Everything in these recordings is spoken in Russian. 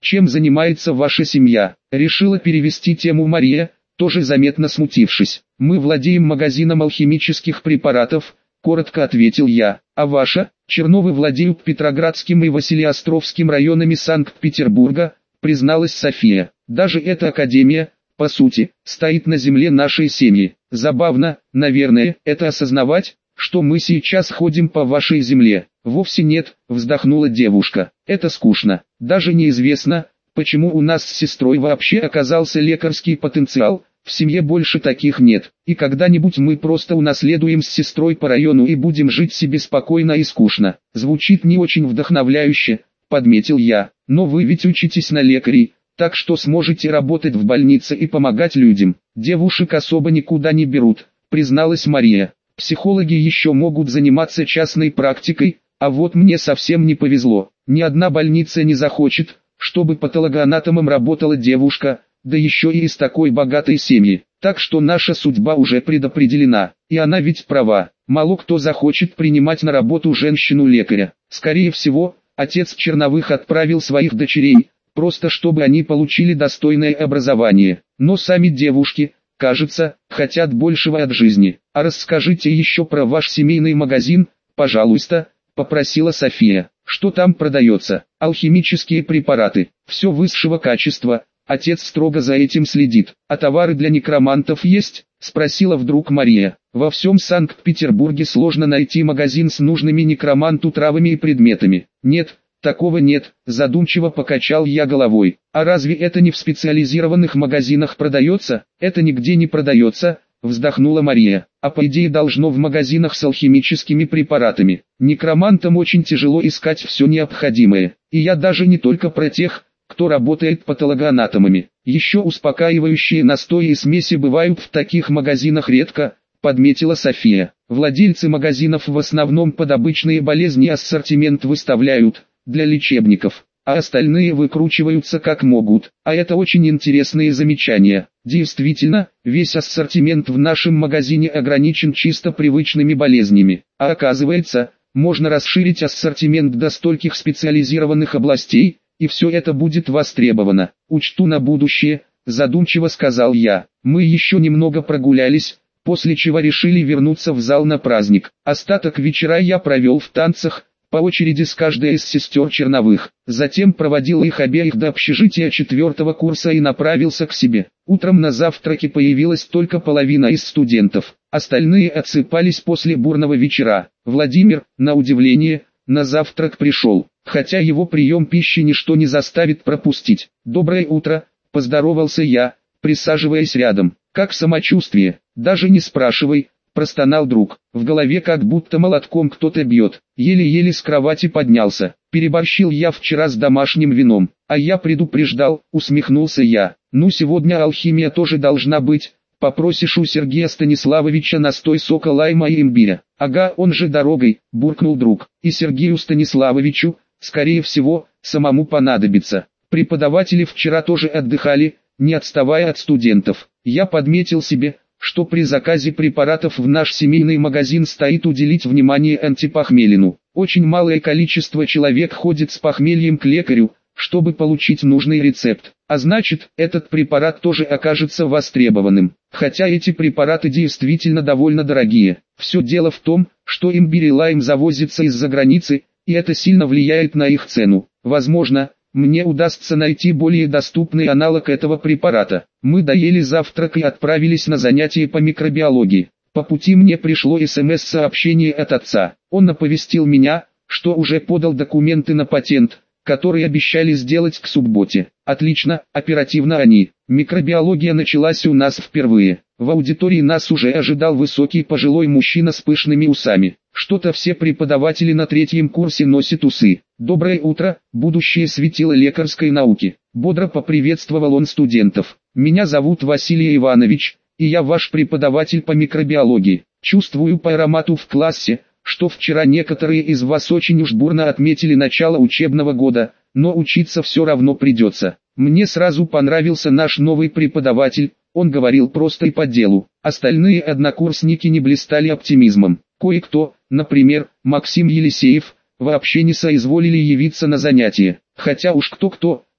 чем занимается ваша семья?» Решила перевести тему Мария, тоже заметно смутившись. «Мы владеем магазином алхимических препаратов», коротко ответил я. «А ваша?» «Черновы владеют Петроградским и Василиостровским районами Санкт-Петербурга», призналась София. «Даже эта академия, по сути, стоит на земле нашей семьи. Забавно, наверное, это осознавать, что мы сейчас ходим по вашей земле». «Вовсе нет», вздохнула девушка. «Это скучно. Даже неизвестно, почему у нас с сестрой вообще оказался лекарский потенциал. В семье больше таких нет, и когда-нибудь мы просто унаследуем с сестрой по району и будем жить себе спокойно и скучно». Звучит не очень вдохновляюще, подметил я. «Но вы ведь учитесь на лекарей, так что сможете работать в больнице и помогать людям». «Девушек особо никуда не берут», призналась Мария. «Психологи еще могут заниматься частной практикой, а вот мне совсем не повезло. Ни одна больница не захочет, чтобы патологоанатомом работала девушка, да еще и из такой богатой семьи. Так что наша судьба уже предопределена, и она ведь права. Мало кто захочет принимать на работу женщину-лекаря. Скорее всего, отец Черновых отправил своих дочерей, просто чтобы они получили достойное образование. Но сами девушки, кажется, хотят большего от жизни. А расскажите еще про ваш семейный магазин, пожалуйста», попросила София. «Что там продается?» «Алхимические препараты, все высшего качества. Отец строго за этим следит. А товары для некромантов есть?» спросила вдруг Мария. «Во всем Санкт-Петербурге сложно найти магазин с нужными некроманту травами и предметами». «Нет, такого нет», задумчиво покачал я головой. «А разве это не в специализированных магазинах продается?» «Это нигде не продается», вздохнула Мария. «А по идее должно в магазинах с алхимическими препаратами. Некромантам очень тяжело искать все необходимое. И я даже не только про тех, кто работает патологоанатомами. Еще успокаивающие настои и смеси бывают в таких магазинах редко», подметила София. «Владельцы магазинов в основном под обычные болезни ассортимент выставляют, для лечебников, а остальные выкручиваются как могут. А это очень интересные замечания. Действительно, весь ассортимент в нашем магазине ограничен чисто привычными болезнями. А оказывается, можно расширить ассортимент до стольких специализированных областей, и все это будет востребовано. Учту на будущее», задумчиво сказал я. Мы еще немного прогулялись, после чего решили вернуться в зал на праздник. Остаток вечера я провел в танцах, по очереди с каждой из сестер Черновых. Затем проводил их обеих до общежития 4-го курса и направился к себе. Утром на завтраке появилась только половина из студентов. Остальные отсыпались после бурного вечера. Владимир, на удивление, на завтрак пришел, хотя его прием пищи ничто не заставит пропустить. «Доброе утро», поздоровался я, присаживаясь рядом. «Как самочувствие?» «Даже не спрашивай», простонал друг. В голове как будто молотком кто-то бьет. Еле-еле с кровати поднялся. «Переборщил я вчера с домашним вином». «А я предупреждал», усмехнулся я. «Ну сегодня алхимия тоже должна быть. Попросишь у Сергея Станиславовича настой сока лайма и имбиря». «Ага, он же дорогой», буркнул друг. «И Сергею Станиславовичу, скорее всего, самому понадобится». Преподаватели вчера тоже отдыхали, не отставая от студентов. Я подметил себе, что при заказе препаратов в наш семейный магазин стоит уделить внимание антипохмелину. Очень малое количество человек ходит с похмельем к лекарю, чтобы получить нужный рецепт. А значит, этот препарат тоже окажется востребованным. Хотя эти препараты действительно довольно дорогие. Все дело в том, что имбирь и лайм завозятся из-за границы, и это сильно влияет на их цену. Возможно, мне удастся найти более доступный аналог этого препарата. Мы доели завтрак и отправились на занятия по микробиологии. По пути мне пришло СМС-сообщение от отца. Он оповестил меня, что уже подал документы на патент, который обещали сделать к субботе. Отлично, оперативно они. Микробиология началась у нас впервые. В аудитории нас уже ожидал высокий пожилой мужчина с пышными усами. Что-то все преподаватели на 3-м курсе носят усы. «Доброе утро, будущее светило лекарской науки», бодро поприветствовал он студентов. «Меня зовут Василий Иванович, и я ваш преподаватель по микробиологии. Чувствую по аромату в классе, что вчера некоторые из вас очень уж бурно отметили начало учебного года, но учиться все равно придется. Мне сразу понравился наш новый преподаватель, он говорил просто и по делу. Остальные однокурсники не блистали оптимизмом. Кое-кто, например, Максим Елисеев, вообще не соизволили явиться на занятия. Хотя уж кто-кто,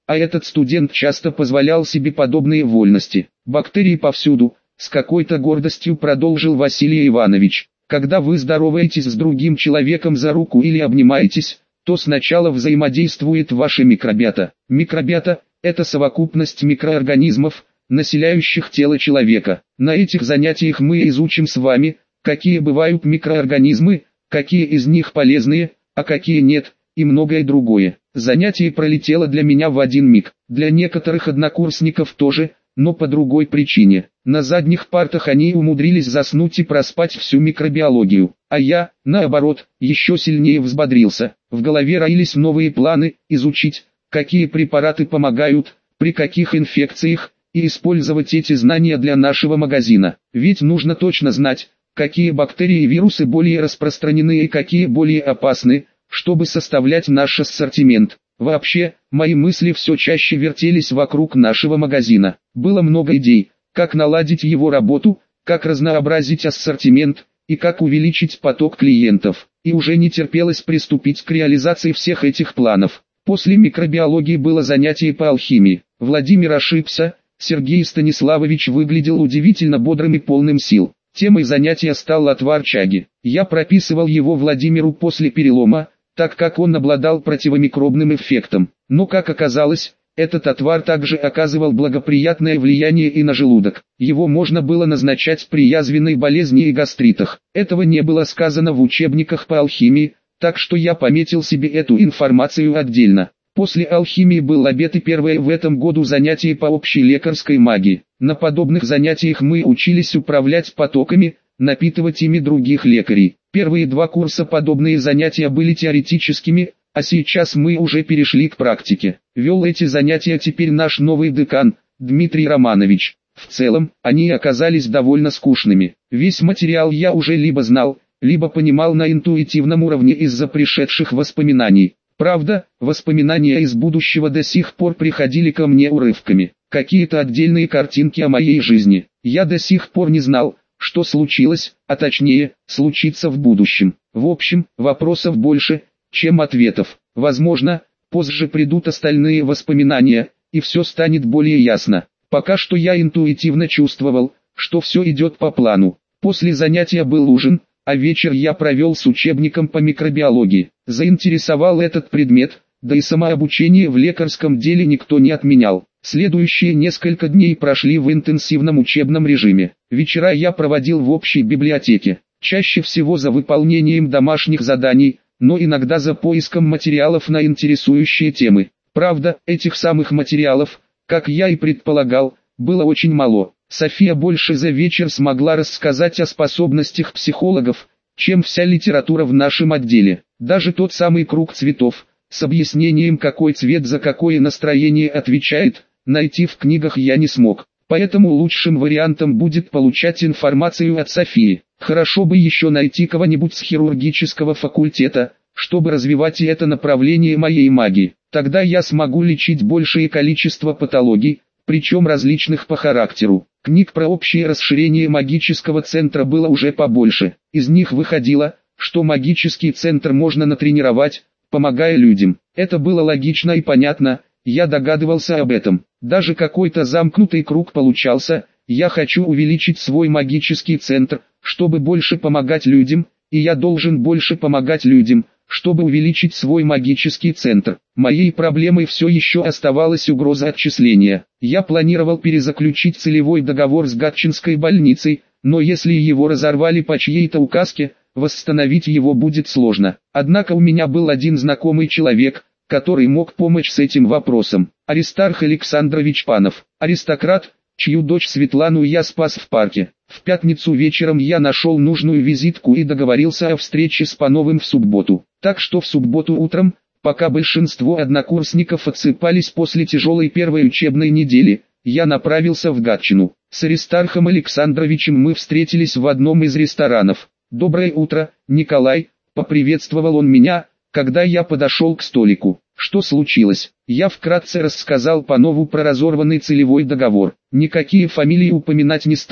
а этот студент часто позволял себе подобные вольности. Бактерии повсюду, с какой-то гордостью продолжил Василий Иванович. Когда вы здороваетесь с другим человеком за руку или обнимаетесь, то сначала взаимодействует ваша микробиота. Микробиота – это совокупность микроорганизмов, населяющих тело человека. На этих занятиях мы изучим с вами, какие бывают микроорганизмы, какие из них полезные, а какие нет, и многое другое. Занятие пролетело для меня в один миг, для некоторых однокурсников тоже, но по другой причине. На задних партах они умудрились заснуть и проспать всю микробиологию, а я, наоборот, еще сильнее взбодрился. В голове роились новые планы, изучить, какие препараты помогают, при каких инфекциях, и использовать эти знания для нашего магазина. Ведь нужно точно знать, какие бактерии и вирусы более распространены и какие более опасны, чтобы составлять наш ассортимент. Вообще, мои мысли все чаще вертелись вокруг нашего магазина. Было много идей, как наладить его работу, как разнообразить ассортимент, и как увеличить поток клиентов. И уже не терпелось приступить к реализации всех этих планов. После микробиологии было занятие по алхимии. Владимир ошибся, Сергей Станиславович выглядел удивительно бодрым и полным сил. Темой занятия стал отвар чаги. Я прописывал его Владимиру после перелома, так как он обладал противомикробным эффектом. Но как оказалось, этот отвар также оказывал благоприятное влияние и на желудок. Его можно было назначать при язвенной болезни и гастритах. Этого не было сказано в учебниках по алхимии, так что я пометил себе эту информацию отдельно. После алхимии был обед и первое в этом году занятие по общей лекарской магии. На подобных занятиях мы учились управлять потоками, напитывать ими других лекарей. Первые 2 курса подобные занятия были теоретическими, а сейчас мы уже перешли к практике. Вел эти занятия теперь наш новый декан, Дмитрий Романович. В целом, они оказались довольно скучными. Весь материал я уже либо знал, либо понимал на интуитивном уровне из-за пришедших воспоминаний. Правда, воспоминания из будущего до сих пор приходили ко мне урывками. Какие-то отдельные картинки о моей жизни. Я до сих пор не знал, что случилось, а точнее, случится в будущем. В общем, вопросов больше, чем ответов. Возможно, позже придут остальные воспоминания, и все станет более ясно. Пока что я интуитивно чувствовал, что все идет по плану. После занятия был ужин, а вечер я провел с учебником по микробиологии. Заинтересовал этот предмет, да и самообучение в лекарском деле никто не отменял. Следующие несколько дней прошли в интенсивном учебном режиме. Вечера я проводил в общей библиотеке, чаще всего за выполнением домашних заданий, но иногда за поиском материалов на интересующие темы. Правда, этих самых материалов, как я и предполагал, было очень мало. София больше за вечер смогла рассказать о способностях психологов, чем вся литература в нашем отделе. Даже тот самый круг цветов, с объяснением, какой цвет за какое настроение отвечает, найти в книгах я не смог. Поэтому лучшим вариантом будет получать информацию от Софии. Хорошо бы еще найти кого-нибудь с хирургического факультета, чтобы развивать и это направление моей магии. Тогда я смогу лечить большее количество патологий, причем различных по характеру. Книг про общее расширение магического центра было уже побольше. Из них выходило, что магический центр можно натренировать, помогая людям. Это было логично и понятно, я догадывался об этом. Даже какой-то замкнутый круг получался. Я хочу увеличить свой магический центр, чтобы больше помогать людям, и я должен больше помогать людям, чтобы увеличить свой магический центр. Моей проблемой все еще оставалась угроза отчисления. Я планировал перезаключить целевой договор с Гатчинской больницей, но если его разорвали по чьей-то указке, восстановить его будет сложно. Однако у меня был один знакомый человек, который мог помочь с этим вопросом. Аристарх Александрович Панов, аристократ, чью дочь Светлану я спас в парке. В пятницу вечером я нашел нужную визитку и договорился о встрече с Пановым в субботу. Так что в субботу утром, пока большинство однокурсников отсыпались после тяжелой первой учебной недели, я направился в Гатчину. С Аристархом Александровичем мы встретились в одном из ресторанов. «Доброе утро, Николай», — поприветствовал он меня, когда я подошел к столику. Что случилось? Я вкратце рассказал Панову про разорванный целевой договор. Никакие фамилии упоминать не стал,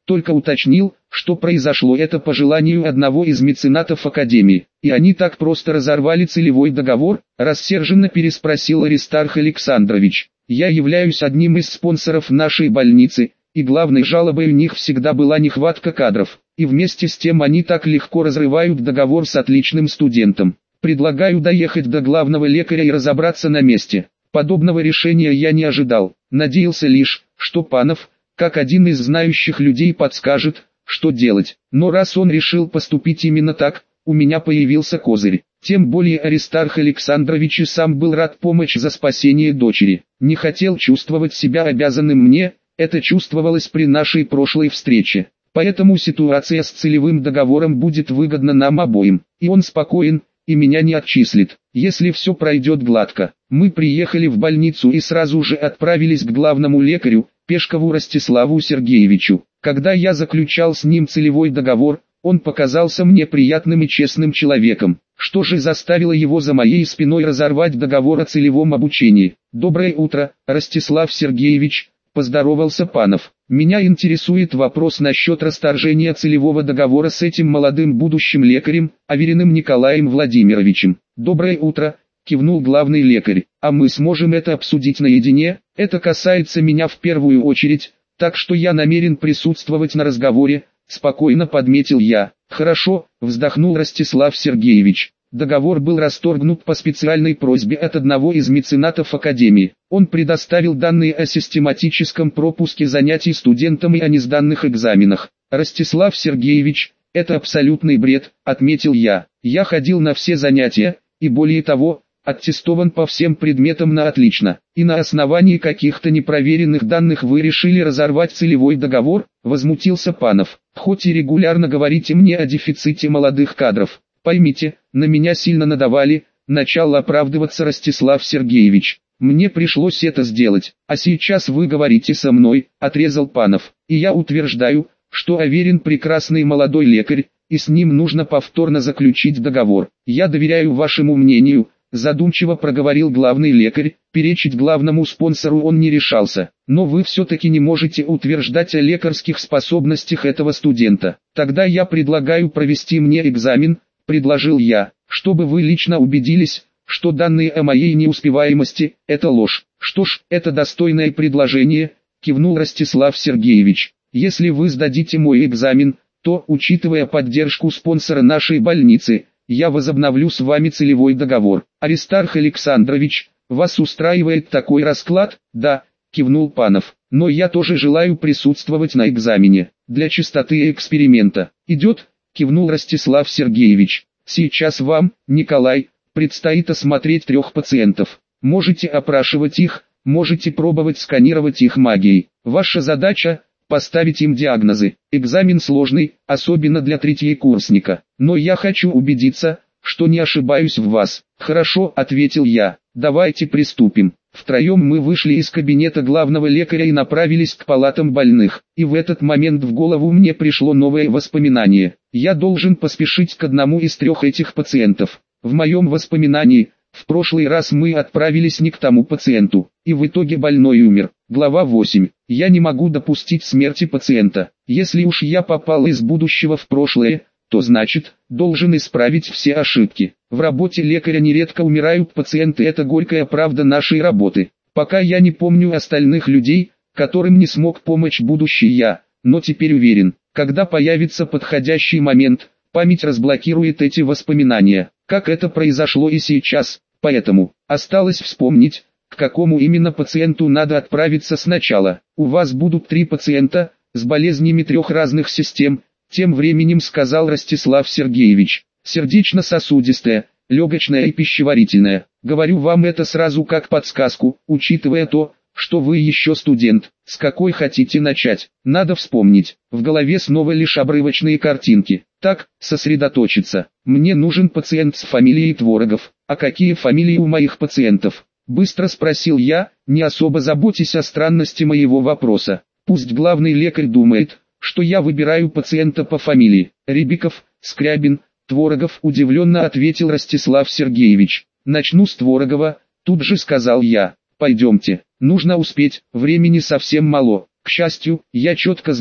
только уточнил, что произошло это по желанию одного из меценатов Академии. И они так просто разорвали целевой договор, рассерженно переспросил Аристарх Александрович. Я являюсь одним из спонсоров нашей больницы, и главной жалобой у них всегда была нехватка кадров. И вместе с тем они так легко разрывают договор с отличным студентом. Предлагаю доехать до главного лекаря и разобраться на месте. Подобного решения я не ожидал. Надеялся лишь, что Панов, как один из знающих людей, подскажет, что делать. Но раз он решил поступить именно так, у меня появился козырь. Тем более Аристарх Александрович и сам был рад помочь за спасение дочери. Не хотел чувствовать себя обязанным мне, это чувствовалось при нашей прошлой встрече. Поэтому ситуация с целевым договором будет выгодна нам обоим. И он спокоен, и меня не отчислит, если все пройдет гладко. Мы приехали в больницу и сразу же отправились к главному лекарю, Пешкову Ростиславу Сергеевичу. Когда я заключал с ним целевой договор, он показался мне приятным и честным человеком. Что же заставило его за моей спиной разорвать договор о целевом обучении? «Доброе утро, Ростислав Сергеевич», — поздоровался Панов. «Меня интересует вопрос насчет расторжения целевого договора с этим молодым будущим лекарем, Авериным Николаем Владимировичем». «Доброе утро», — кивнул главный лекарь. «А мы сможем это обсудить наедине? Это касается меня в первую очередь, так что я намерен присутствовать на разговоре», — спокойно подметил я. «Хорошо», — вздохнул Ростислав Сергеевич. Договор был расторгнут по специальной просьбе от одного из меценатов Академии. Он предоставил данные о систематическом пропуске занятий студентам и о несданных экзаменах. «Ростислав Сергеевич, это абсолютный бред», — отметил я. «Я ходил на все занятия, и более того, аттестован по всем предметам на отлично. И на основании каких-то непроверенных данных вы решили разорвать целевой договор», — возмутился Панов. «Хоть и регулярно говорите мне о дефиците молодых кадров. Поймите, на меня сильно надавали», — начал оправдываться Ростислав Сергеевич. «Мне пришлось это сделать, а сейчас вы говорите со мной», — отрезал Панов. «И я утверждаю, что Аверин прекрасный молодой лекарь, и с ним нужно повторно заключить договор. Я доверяю вашему мнению», — задумчиво проговорил главный лекарь. Перечить главному спонсору он не решался. «Но вы все-таки не можете утверждать о лекарских способностях этого студента. Тогда я предлагаю провести мне экзамен», — предложил я, «чтобы вы лично убедились, что данные о моей неуспеваемости – это ложь». «Что ж, это достойное предложение», – кивнул Ростислав Сергеевич. «Если вы сдадите мой экзамен, то, учитывая поддержку спонсора нашей больницы, я возобновлю с вами целевой договор». «Аристарх Александрович, вас устраивает такой расклад?» «Да», – кивнул Панов, «но я тоже желаю присутствовать на экзамене, для чистоты эксперимента». «Идет», — кивнул Ростислав Сергеевич. «Сейчас вам, Николай, предстоит осмотреть 3 пациентов. Можете опрашивать их, можете пробовать сканировать их магией. Ваша задача — поставить им диагнозы. Экзамен сложный, особенно для третьекурсника. Но я хочу убедиться, что не ошибаюсь в вас». «Хорошо», — ответил я. «Давайте приступим». Втроем мы вышли из кабинета главного лекаря и направились к палатам больных. И в этот момент в голову мне пришло новое воспоминание. Я должен поспешить к одному из 3 этих пациентов. В моем воспоминании, в прошлый раз мы отправились не к тому пациенту, и в итоге больной умер. Глава 8. Я не могу допустить смерти пациента. Если уж я попал из будущего в прошлое, то значит, должен исправить все ошибки. В работе лекаря нередко умирают пациенты, это горькая правда нашей работы. Пока я не помню остальных людей, которым не смог помочь будущий я, но теперь уверен, когда появится подходящий момент, память разблокирует эти воспоминания, как это произошло и сейчас. Поэтому, осталось вспомнить, к какому именно пациенту надо отправиться сначала. У вас будут 3 пациента, с болезнями 3 разных систем, тем временем сказал Ростислав Сергеевич. Сердечно-сосудистая, легочная и пищеварительная. Говорю вам это сразу как подсказку, учитывая то, что вы еще студент. С какой хотите начать? Надо вспомнить. В голове снова лишь обрывочные картинки. Так, сосредоточиться. Мне нужен пациент с фамилией Творогов. А какие фамилии у моих пациентов? Быстро спросил я, не особо заботясь о странности моего вопроса. Пусть главный лекарь думает, что я выбираю пациента по фамилии. Рябиков, Скрябин, Творогов, удивленно ответил Ростислав Сергеевич. «Начну с Творогова», тут же сказал я. «Пойдемте, нужно успеть, времени совсем мало». К счастью, я четко знал,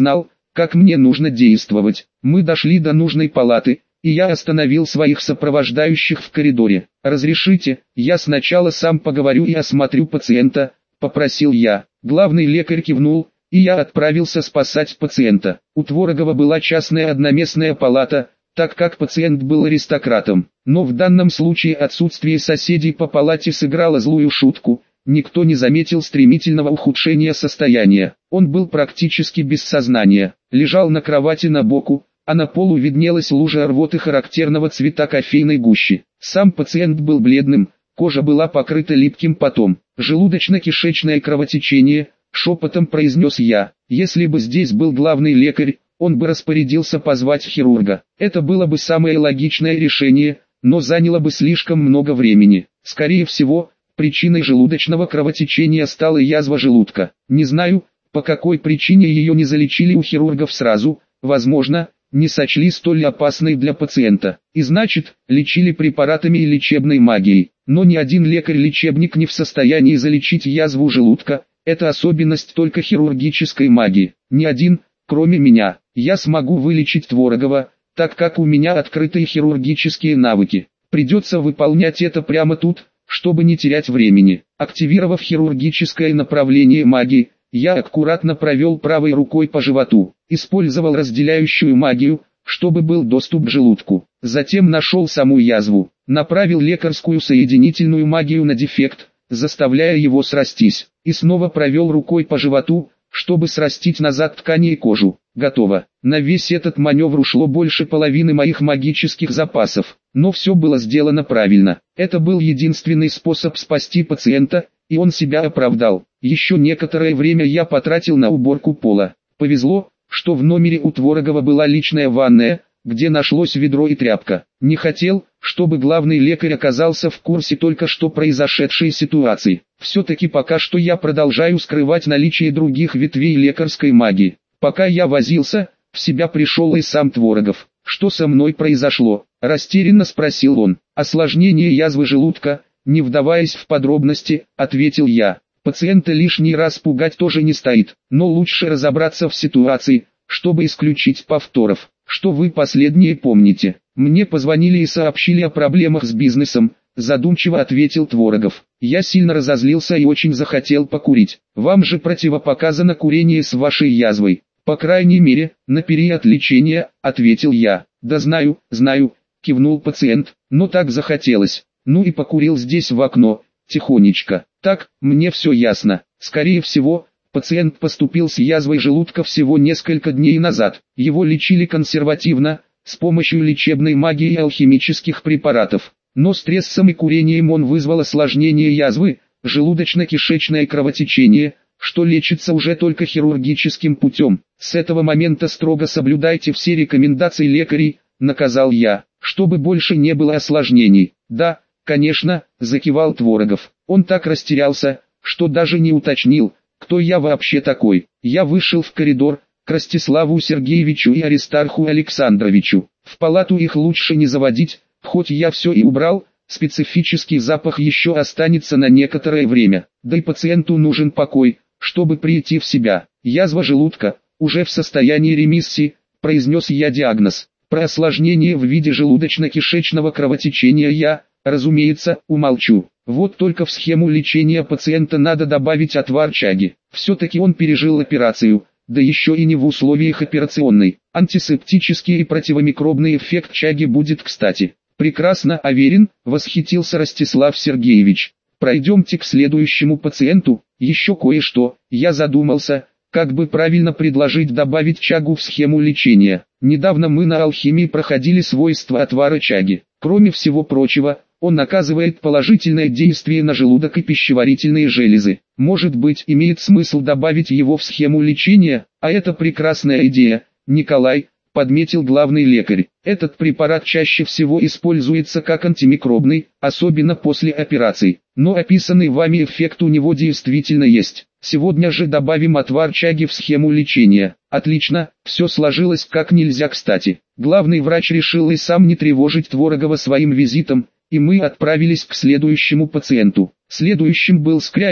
как мне нужно действовать. Мы дошли до нужной палаты, и я остановил своих сопровождающих в коридоре. «Разрешите, я сначала сам поговорю и осмотрю пациента», — попросил я. Главный лекарь кивнул, и я отправился спасать пациента. У Творогова была частная одноместная палата, так как пациент был аристократом. Но в данном случае отсутствие соседей по палате сыграло злую шутку. Никто не заметил стремительного ухудшения состояния. Он был практически без сознания, лежал на кровати на боку, а на полу виднелась лужа рвоты характерного цвета кофейной гущи. Сам пациент был бледным, кожа была покрыта липким потом. «Желудочно-кишечное кровотечение», — шепотом произнес я. Если бы здесь был главный лекарь, он бы распорядился позвать хирурга. Это было бы самое логичное решение, но заняло бы слишком много времени. Скорее всего, причиной желудочного кровотечения стала язва желудка. Не знаю, по какой причине ее не залечили у хирургов сразу, возможно, не сочли столь опасной для пациента. И значит, лечили препаратами и лечебной магией. Но ни один лекарь-лечебник не в состоянии залечить язву желудка. Это особенность только хирургической магии. Ни один, кроме меня. Я смогу вылечить Творогова, так как у меня открытые хирургические навыки. Придется выполнять это прямо тут, чтобы не терять времени. Активировав хирургическое направление магии, я аккуратно провел правой рукой по животу, использовал разделяющую магию, чтобы был доступ к желудку. Затем нашел саму язву, направил лекарскую соединительную магию на дефект, заставляя его срастись, и снова провел рукой по животу, чтобы срастить назад ткани и кожу. Готово. На весь этот маневр ушло больше половины моих магических запасов, но все было сделано правильно. Это был единственный способ спасти пациента, и он себя оправдал. Еще некоторое время я потратил на уборку пола. Повезло, что в номере у Творогова была личная ванная, где нашлось ведро и тряпка. Не хотел, чтобы главный лекарь оказался в курсе только что произошедшей ситуации. Все-таки пока что я продолжаю скрывать наличие других ветвей лекарской магии. Пока я возился, в себя пришел и сам Творогов. «Что со мной произошло?» – растерянно спросил он. «Осложнение язвы желудка», не вдаваясь в подробности, ответил я. Пациента лишний раз пугать тоже не стоит, но лучше разобраться в ситуации, чтобы исключить повторов. Что вы последнее помните? Мне позвонили и сообщили о проблемах с бизнесом, задумчиво ответил Творогов. Я сильно разозлился и очень захотел покурить. Вам же противопоказано курение с вашей язвой. По крайней мере, на период лечения, ответил я. Да знаю, кивнул пациент, но так захотелось. Ну и покурил здесь в окно, тихонечко. Так, мне все ясно. Скорее всего, пациент поступил с язвой желудка всего несколько дней назад. Его лечили консервативно, с помощью лечебной магии и алхимических препаратов. Но стрессом и курением он вызвал осложнение язвы, желудочно-кишечное кровотечение, что лечится уже только хирургическим путем. С этого момента строго соблюдайте все рекомендации лекарей, наказал я, чтобы больше не было осложнений. Да, конечно, закивал Творогов. Он так растерялся, что даже не уточнил, кто я вообще такой. Я вышел в коридор, к Ростиславу Сергеевичу и Аристарху Александровичу. В палату их лучше не заводить, хоть я все и убрал, специфический запах еще останется на некоторое время. Да и пациенту нужен покой, чтобы прийти в себя. Язва желудка, уже в состоянии ремиссии, произнес я диагноз. Про осложнение в виде желудочно-кишечного кровотечения я, разумеется, умолчу. Вот только в схему лечения пациента надо добавить отвар чаги. Все-таки он пережил операцию, да еще и не в условиях операционной. Антисептический и противомикробный эффект чаги будет кстати. Прекрасно, уверен, восхитился Ростислав Сергеевич. Пройдемте к следующему пациенту. Еще кое-что. Я задумался, как бы правильно предложить добавить чагу в схему лечения. Недавно мы на алхимии проходили свойства отвара чаги. Кроме всего прочего, он оказывает положительное действие на желудок и пищеварительные железы. Может быть, имеет смысл добавить его в схему лечения, а это прекрасная идея, Николай, подметил главный лекарь. Этот препарат чаще всего используется как антимикробный, особенно после операций. Но описанный вами эффект у него действительно есть. Сегодня же добавим отвар чаги в схему лечения. Отлично, все сложилось как нельзя кстати. Главный врач решил и сам не тревожить Творогова своим визитом, и мы отправились к следующему пациенту. Следующим был Скрябин,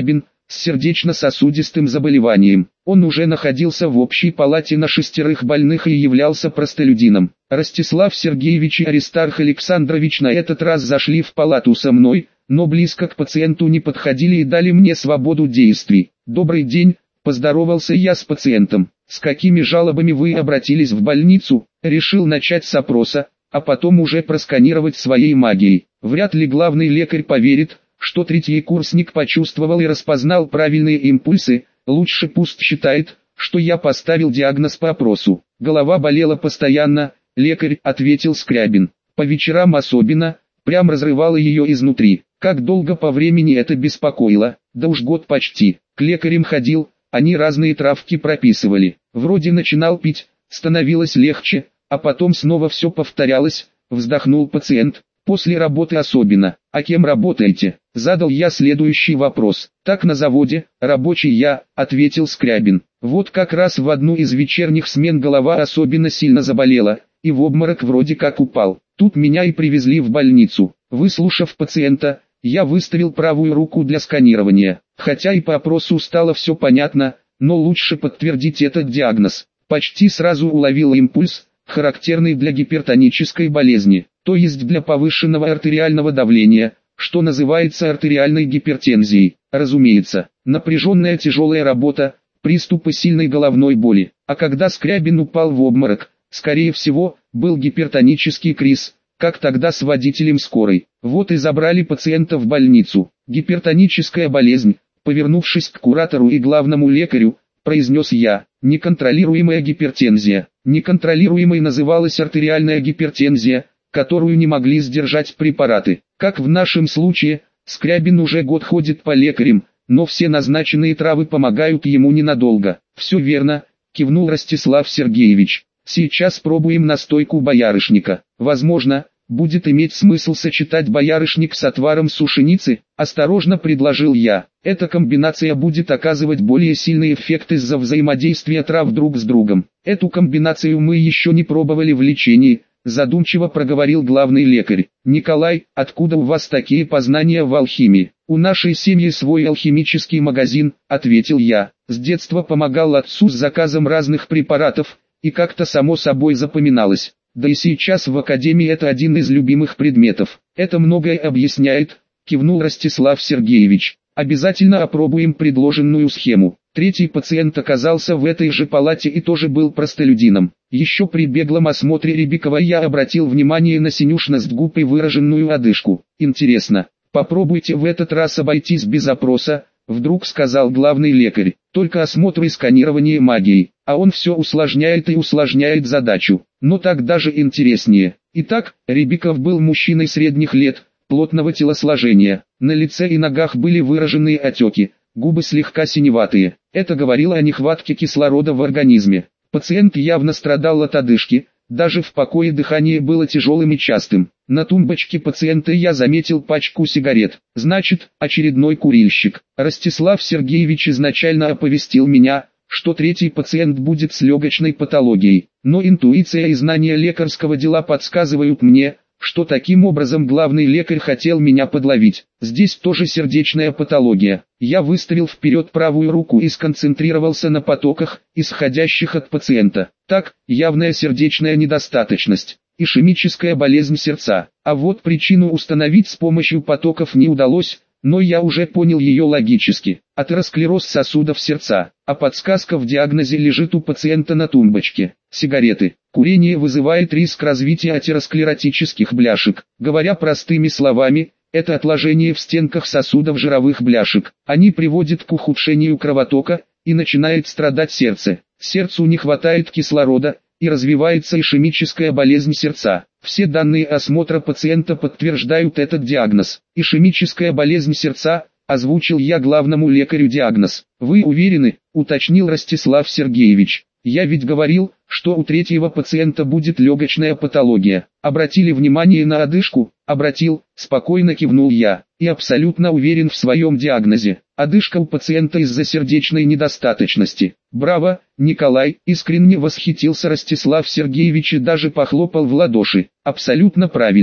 с сердечно-сосудистым заболеванием. Он уже находился в общей палате на 6 больных и являлся простолюдином. Ростислав Сергеевич и Аристарх Александрович на этот раз зашли в палату со мной, но близко к пациенту не подходили и дали мне свободу действий. «Добрый день», – поздоровался я с пациентом. «С какими жалобами вы обратились в больницу?» Решил начать с опроса, а потом уже просканировать своей магией. Вряд ли главный лекарь поверит, что третий курсник почувствовал и распознал правильные импульсы, лучше пусть считает, что я поставил диагноз по опросу. Голова болела постоянно, лекарь, ответил Скрябин. По вечерам особенно, прям разрывало ее изнутри. Как долго по времени это беспокоило? Да уж год почти. К лекарям ходил, они разные травки прописывали. Вроде начинал пить, становилось легче, а потом снова все повторялось, вздохнул пациент. После работы особенно. А кем работаете? Задал я следующий вопрос. Так на заводе, рабочий я, ответил Скрябин. Вот как раз в одну из вечерних смен голова особенно сильно заболела, и в обморок вроде как упал. Тут меня и привезли в больницу. Выслушав пациента, я выставил правую руку для сканирования. Хотя и по опросу стало все понятно, но лучше подтвердить этот диагноз. Почти сразу уловил импульс, характерный для гипертонической болезни, то есть для повышенного артериального давления, что называется артериальной гипертензией. Разумеется, напряженная тяжелая работа, приступы сильной головной боли. А когда Скрябин упал в обморок, скорее всего, был гипертонический криз, как тогда с водителем скорой. Вот и забрали пациента в больницу. Гипертоническая болезнь, повернувшись к куратору и главному лекарю, произнес я. Неконтролируемая гипертензия. Неконтролируемой называлась артериальная гипертензия, которую не могли сдержать препараты. Как в нашем случае, Скрябин уже год ходит по лекарям, но все назначенные травы помогают ему ненадолго. Все верно, кивнул Ростислав Сергеевич. Сейчас пробуем настойку боярышника. Возможно, будет иметь смысл сочетать боярышник с отваром сушеницы, осторожно предложил я. Эта комбинация будет оказывать более сильный эффект из-за взаимодействия трав друг с другом. Эту комбинацию мы еще не пробовали в лечении, задумчиво проговорил главный лекарь. Николай, откуда у вас такие познания в алхимии? У нашей семьи свой алхимический магазин, ответил я. С детства помогал отцу с заказом разных препаратов, и как-то само собой запоминалось. Да и сейчас в академии это один из любимых предметов. Это многое объясняет, кивнул Ростислав Сергеевич. Обязательно опробуем предложенную схему. Третий пациент оказался в этой же палате и тоже был простолюдином. Еще при беглом осмотре Рябикова я обратил внимание на синюшность губ и выраженную одышку. Интересно, попробуйте в этот раз обойтись без опроса, вдруг сказал главный лекарь. Только осмотр и сканирование магией, а он все усложняет и усложняет задачу. Но так даже интереснее. Итак, Рябиков был мужчиной средних лет, плотного телосложения. На лице и ногах были выраженные отеки, губы слегка синеватые. Это говорило о нехватке кислорода в организме. Пациент явно страдал от одышки, даже в покое дыхание было тяжелым и частым. На тумбочке пациента я заметил пачку сигарет. Значит, очередной курильщик. Ростислав Сергеевич изначально оповестил меня, что третий пациент будет с легочной патологией. Но интуиция и знания лекарского дела подсказывают мне, что таким образом главный лекарь хотел меня подловить. Здесь тоже сердечная патология. Я выставил вперед правую руку и сконцентрировался на потоках, исходящих от пациента. Так, явная сердечная недостаточность, ишемическая болезнь сердца. А вот причину установить с помощью потоков не удалось, но я уже понял ее логически. Атеросклероз сосудов сердца, а подсказка в диагнозе лежит у пациента на тумбочке. Сигареты. Курение вызывает риск развития атеросклеротических бляшек. Говоря простыми словами, это отложение в стенках сосудов жировых бляшек. Они приводят к ухудшению кровотока, и начинает страдать сердце. Сердцу не хватает кислорода, и развивается ишемическая болезнь сердца. Все данные осмотра пациента подтверждают этот диагноз. Ишемическая болезнь сердца, озвучил я главному лекарю диагноз. Вы уверены, уточнил Ростислав Сергеевич. Я ведь говорил, что у третьего пациента будет легочная патология. Обратили внимание на одышку? Обратил, спокойно кивнул я. И абсолютно уверен в своем диагнозе. Одышка у пациента из-за сердечной недостаточности. Браво, Николай, искренне восхитился Ростислав Сергеевич и даже похлопал в ладоши. Абсолютно правильно.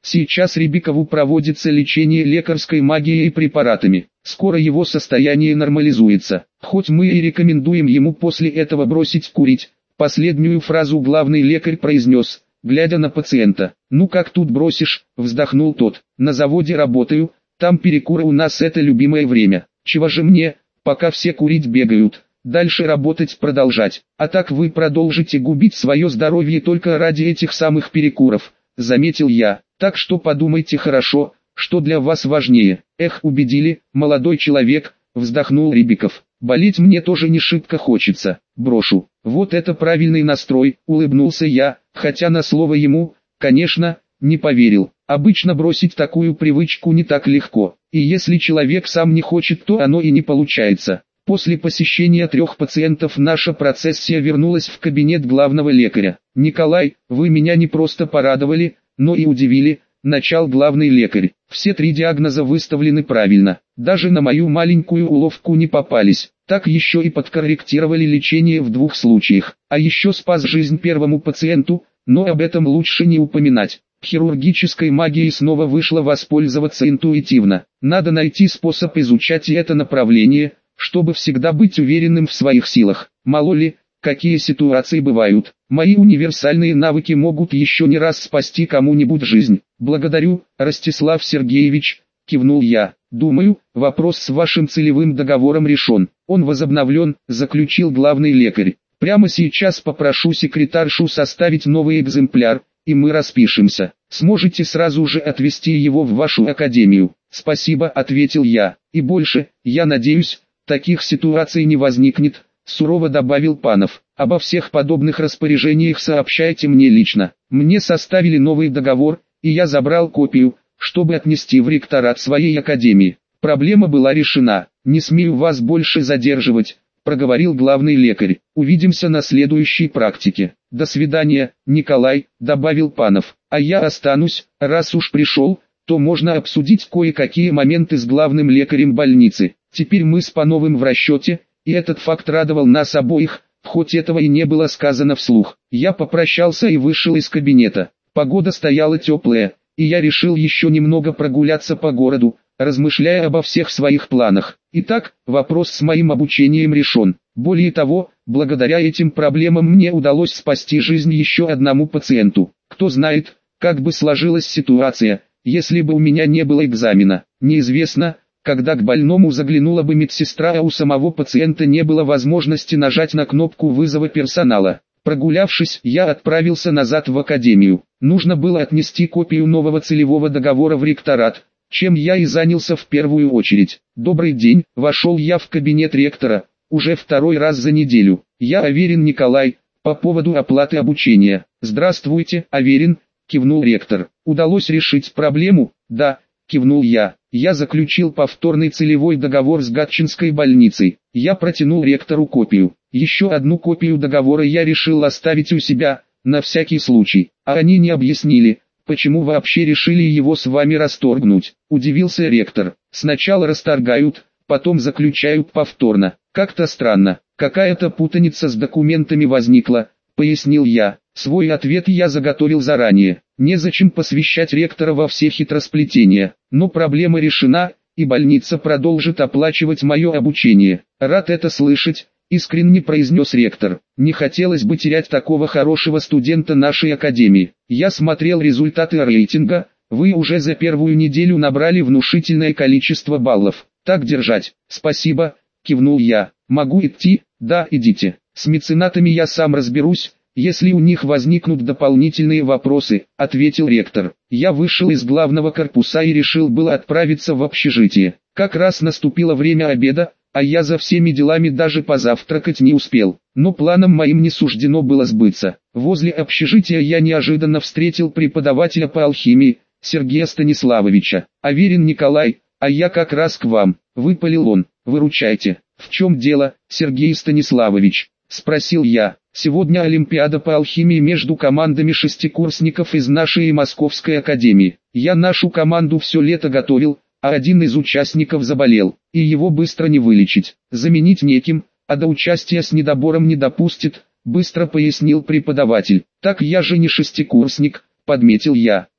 Сейчас Рябикову проводится лечение лекарской магией и препаратами. Скоро его состояние нормализуется. Хоть мы и рекомендуем ему после этого бросить курить. Последнюю фразу главный лекарь произнес, глядя на пациента. «Ну как тут бросишь?» – вздохнул тот. «На заводе работаю, там перекуры у нас это любимое время. Чего же мне, пока все курить бегают, дальше работать продолжать. А так вы продолжите губить свое здоровье только ради этих самых перекуров», – заметил я. «Так что подумайте хорошо, что для вас важнее». «Эх, убедили, молодой человек», – вздохнул Рябиков. «Болеть мне тоже не шибко хочется, брошу». «Вот это правильный настрой», – улыбнулся я, хотя на слово ему, конечно, не поверил. Обычно бросить такую привычку не так легко, и если человек сам не хочет, то оно и не получается. После посещения 3 пациентов наша процессия вернулась в кабинет главного лекаря. «Николай, вы меня не просто порадовали, но и удивили», – начал главный лекарь. «Все 3 диагноза выставлены правильно, даже на мою маленькую уловку не попались. Так еще и подкорректировали лечение в 2 случаях, а еще спас жизнь первому пациенту, но об этом лучше не упоминать. Хирургической магией снова вышло воспользоваться интуитивно. Надо найти способ изучать и это направление, чтобы всегда быть уверенным в своих силах. Мало ли, какие ситуации бывают. Мои универсальные навыки могут еще не раз спасти кому-нибудь жизнь». «Благодарю, Ростислав Сергеевич», – кивнул я. «Думаю, вопрос с вашим целевым договором решен. Он возобновлен», – заключил главный лекарь. «Прямо сейчас попрошу секретаршу составить новый экземпляр, и мы распишемся. Сможете сразу же отвезти его в вашу академию». «Спасибо», – ответил я. «И больше, я надеюсь, таких ситуаций не возникнет», – сурово добавил Панов. «Обо всех подобных распоряжениях сообщайте мне лично». Мне составили новый договор, и я забрал копию, чтобы отнести в ректорат своей академии. Проблема была решена. «Не смею вас больше задерживать», – проговорил главный лекарь. «Увидимся на следующей практике». «До свидания, Николай», – добавил Панов. «А я останусь, раз уж пришел, то можно обсудить кое-какие моменты с главным лекарем больницы». Теперь мы с Пановым в расчете, и этот факт радовал нас обоих, хоть этого и не было сказано вслух. Я попрощался и вышел из кабинета. Погода стояла теплая, и я решил еще немного прогуляться по городу, размышляя обо всех своих планах. Итак, вопрос с моим обучением решен. Более того, благодаря этим проблемам мне удалось спасти жизнь еще одному пациенту. Кто знает, как бы сложилась ситуация, если бы у меня не было экзамена. Неизвестно, когда к больному заглянула бы медсестра, а у самого пациента не было возможности нажать на кнопку вызова персонала. Прогулявшись, я отправился назад в академию. Нужно было отнести копию нового целевого договора в ректорат, чем я и занялся в первую очередь. «Добрый день», – вошел я в кабинет ректора, уже 2-й раз за неделю. «Я Аверин Николай, по поводу оплаты обучения». «Здравствуйте, Аверин», – кивнул ректор. «Удалось решить проблему?» «Да», – кивнул я. «Я заключил повторный целевой договор с Гатчинской больницей». Я протянул ректору копию. Еще одну копию договора я решил оставить у себя, на всякий случай. А они не объяснили, почему вообще решили его с вами расторгнуть. Удивился ректор. «Сначала расторгают, потом заключают повторно. Как-то странно. Какая-то путаница с документами возникла», — пояснил я. Свой ответ я заготовил заранее. Незачем посвящать ректора во все хитросплетения. Но проблема решена, и больница продолжит оплачивать мое обучение. «Рад это слышать», — искренне произнес ректор. «Не хотелось бы терять такого хорошего студента нашей академии. Я смотрел результаты рейтинга, вы уже за первую неделю набрали внушительное количество баллов. Так держать». «Спасибо», — кивнул я. «Могу идти?» «Да, идите. С меценатами я сам разберусь, если у них возникнут дополнительные вопросы», — ответил ректор. Я вышел из главного корпуса и решил было отправиться в общежитие. Как раз наступило время обеда, а я за всеми делами даже позавтракать не успел. Но планам моим не суждено было сбыться. Возле общежития я неожиданно встретил преподавателя по алхимии, Сергея Станиславовича. «Аверин Николай, а я как раз к вам», — выпалил он. «Выручайте». «В чем дело, Сергей Станиславович?» — спросил я. «Сегодня Олимпиада по алхимии между командами шестикурсников из нашей Московской академии. Я нашу команду все лето готовил, а один из участников заболел, и его быстро не вылечить. Заменить неким, а до участия с недобором не допустит», — быстро пояснил преподаватель. «Так я же не шестикурсник», — подметил я.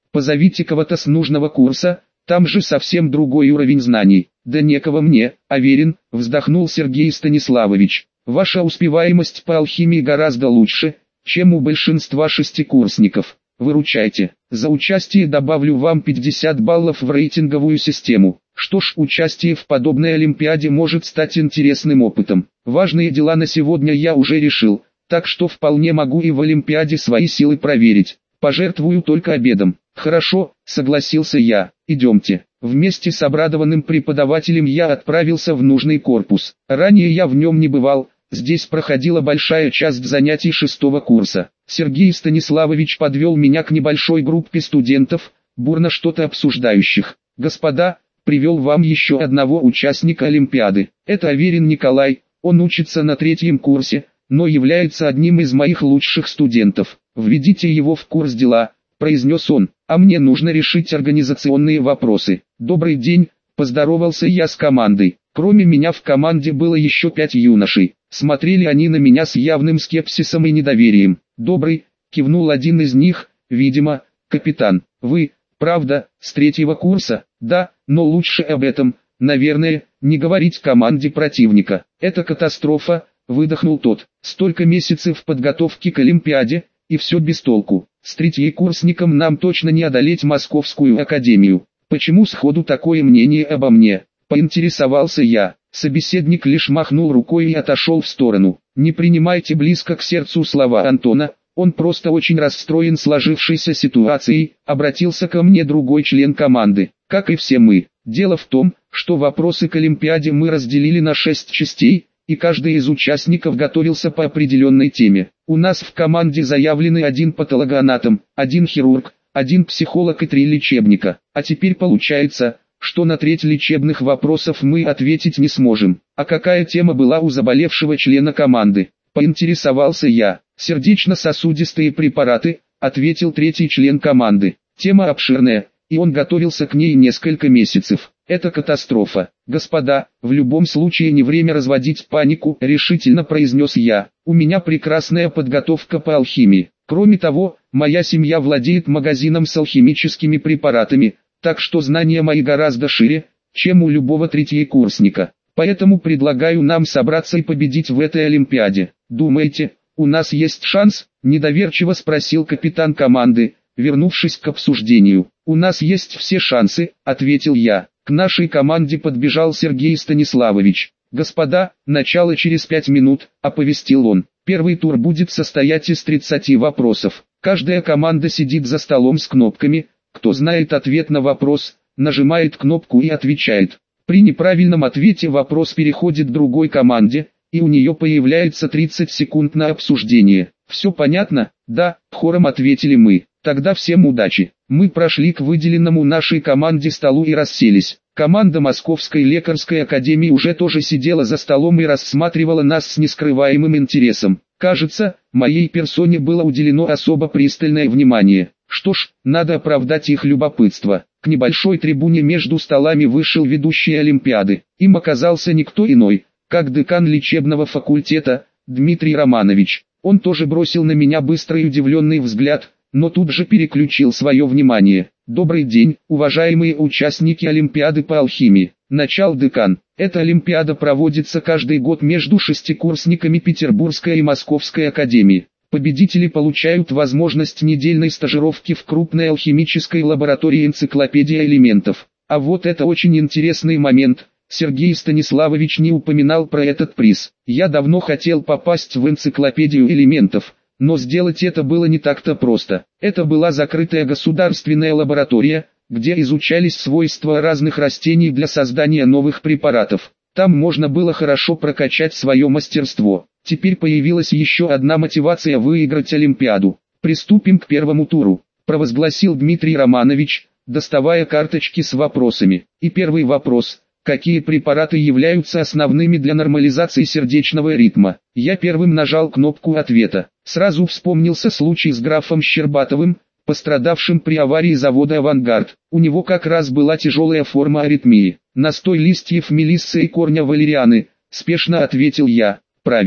Позовите кого-то с нужного курса, там же совсем другой уровень знаний. Да некого мне, Аверин, вздохнул Сергей Станиславович. Ваша успеваемость по алхимии гораздо лучше, чем у большинства шестикурсников. Выручайте. За участие добавлю вам 50 баллов в рейтинговую систему. Что ж, участие в подобной олимпиаде может стать интересным опытом. Важные дела на сегодня я уже решил, так что вполне могу и в олимпиаде свои силы проверить. Пожертвую только обедом. Хорошо, согласился я. Идемте. Вместе с обрадованным преподавателем я отправился в нужный корпус. Ранее я в нем не бывал. Здесь проходила большая часть занятий 6-го курса. Сергей Станиславович подвел меня к небольшой группе студентов, бурно что-то обсуждающих. «Господа, привел вам еще одного участника Олимпиады. Это Аверин Николай, он учится на 3-м курсе, но является одним из моих лучших студентов. Введите его в курс дела», — произнес он. «А мне нужно решить организационные вопросы». «Добрый день», — поздоровался я с командой. Кроме меня в команде было еще 5 юношей. Смотрели они на меня с явным скепсисом и недоверием. «Добрый», — кивнул один из них, видимо, капитан. «Вы, правда, с 3-го курса?» «Да, но лучше об этом, наверное, не говорить команде противника. Это катастрофа», — выдохнул тот. «Столько месяцев подготовки к Олимпиаде, и все без толку. С 3-курсником нам точно не одолеть Московскую академию. Почему сходу такое мнение обо мне?» Поинтересовался я. Собеседник лишь махнул рукой и отошел в сторону. «Не принимайте близко к сердцу слова Антона, он просто очень расстроен сложившейся ситуацией», обратился ко мне другой член команды. «Как и все мы. Дело в том, что вопросы к Олимпиаде мы разделили на 6 частей, и каждый из участников готовился по определенной теме. У нас в команде заявлены 1 патологоанатом, 1 хирург, 1 психолог и 3 лечебника. А теперь получается, что на треть лечебных вопросов мы ответить не сможем. А какая тема была у заболевшего члена команды?» Поинтересовался я. «Сердечно-сосудистые препараты», ответил 3-й член команды. «Тема обширная, и он готовился к ней несколько месяцев. Это катастрофа. Господа, в любом случае не время разводить панику», решительно произнес я. «У меня прекрасная подготовка по алхимии. Кроме того, моя семья владеет магазином с алхимическими препаратами, так что знания мои гораздо шире, чем у любого 3-курсника. Поэтому предлагаю нам собраться и победить в этой олимпиаде. Думаете, у нас есть шанс?» Недоверчиво спросил капитан команды, вернувшись к обсуждению. «У нас есть все шансы», ответил я. К нашей команде подбежал Сергей Станиславович. «Господа, начало через 5 минут», оповестил он. «Первый тур будет состоять из 30 вопросов. Каждая команда сидит за столом с кнопками. Кто знает ответ на вопрос, нажимает кнопку и отвечает. При неправильном ответе вопрос переходит к другой команде, и у нее появляется 30 секунд на обсуждение. Все понятно?» «Да», хором ответили мы. «Тогда всем удачи». Мы прошли к выделенному нашей команде столу и расселись. Команда Московской лекарской академии уже тоже сидела за столом и рассматривала нас с нескрываемым интересом. Кажется, моей персоне было уделено особо пристальное внимание. Что ж, надо оправдать их любопытство. К небольшой трибуне между столами вышел ведущий олимпиады. Им оказался никто иной, как декан лечебного факультета, Дмитрий Романович. Он тоже бросил на меня быстрый удивленный взгляд, но тут же переключил свое внимание. «Добрый день, уважаемые участники Олимпиады по алхимии», начал декан. «Эта Олимпиада проводится каждый год между 6-курсниками Петербургской и Московской академии. Победители получают возможность недельной стажировки в крупной алхимической лаборатории «Энциклопедия элементов». А вот это очень интересный момент. Сергей Станиславович не упоминал про этот приз. Я давно хотел попасть в энциклопедию элементов, но сделать это было не так-то просто. Это была закрытая государственная лаборатория, где изучались свойства разных растений для создания новых препаратов. Там можно было хорошо прокачать свое мастерство. Теперь появилась еще одна мотивация выиграть Олимпиаду. «Приступим к первому туру», провозгласил Дмитрий Романович, доставая карточки с вопросами. И первый вопрос: какие препараты являются основными для нормализации сердечного ритма? Я первым нажал кнопку ответа. Сразу вспомнился случай с графом Щербатовым, пострадавшим при аварии завода «Авангард». У него как раз была тяжелая форма аритмии. «Настой листьев мелиссы и корня валерианы», спешно ответил я. «Правильно.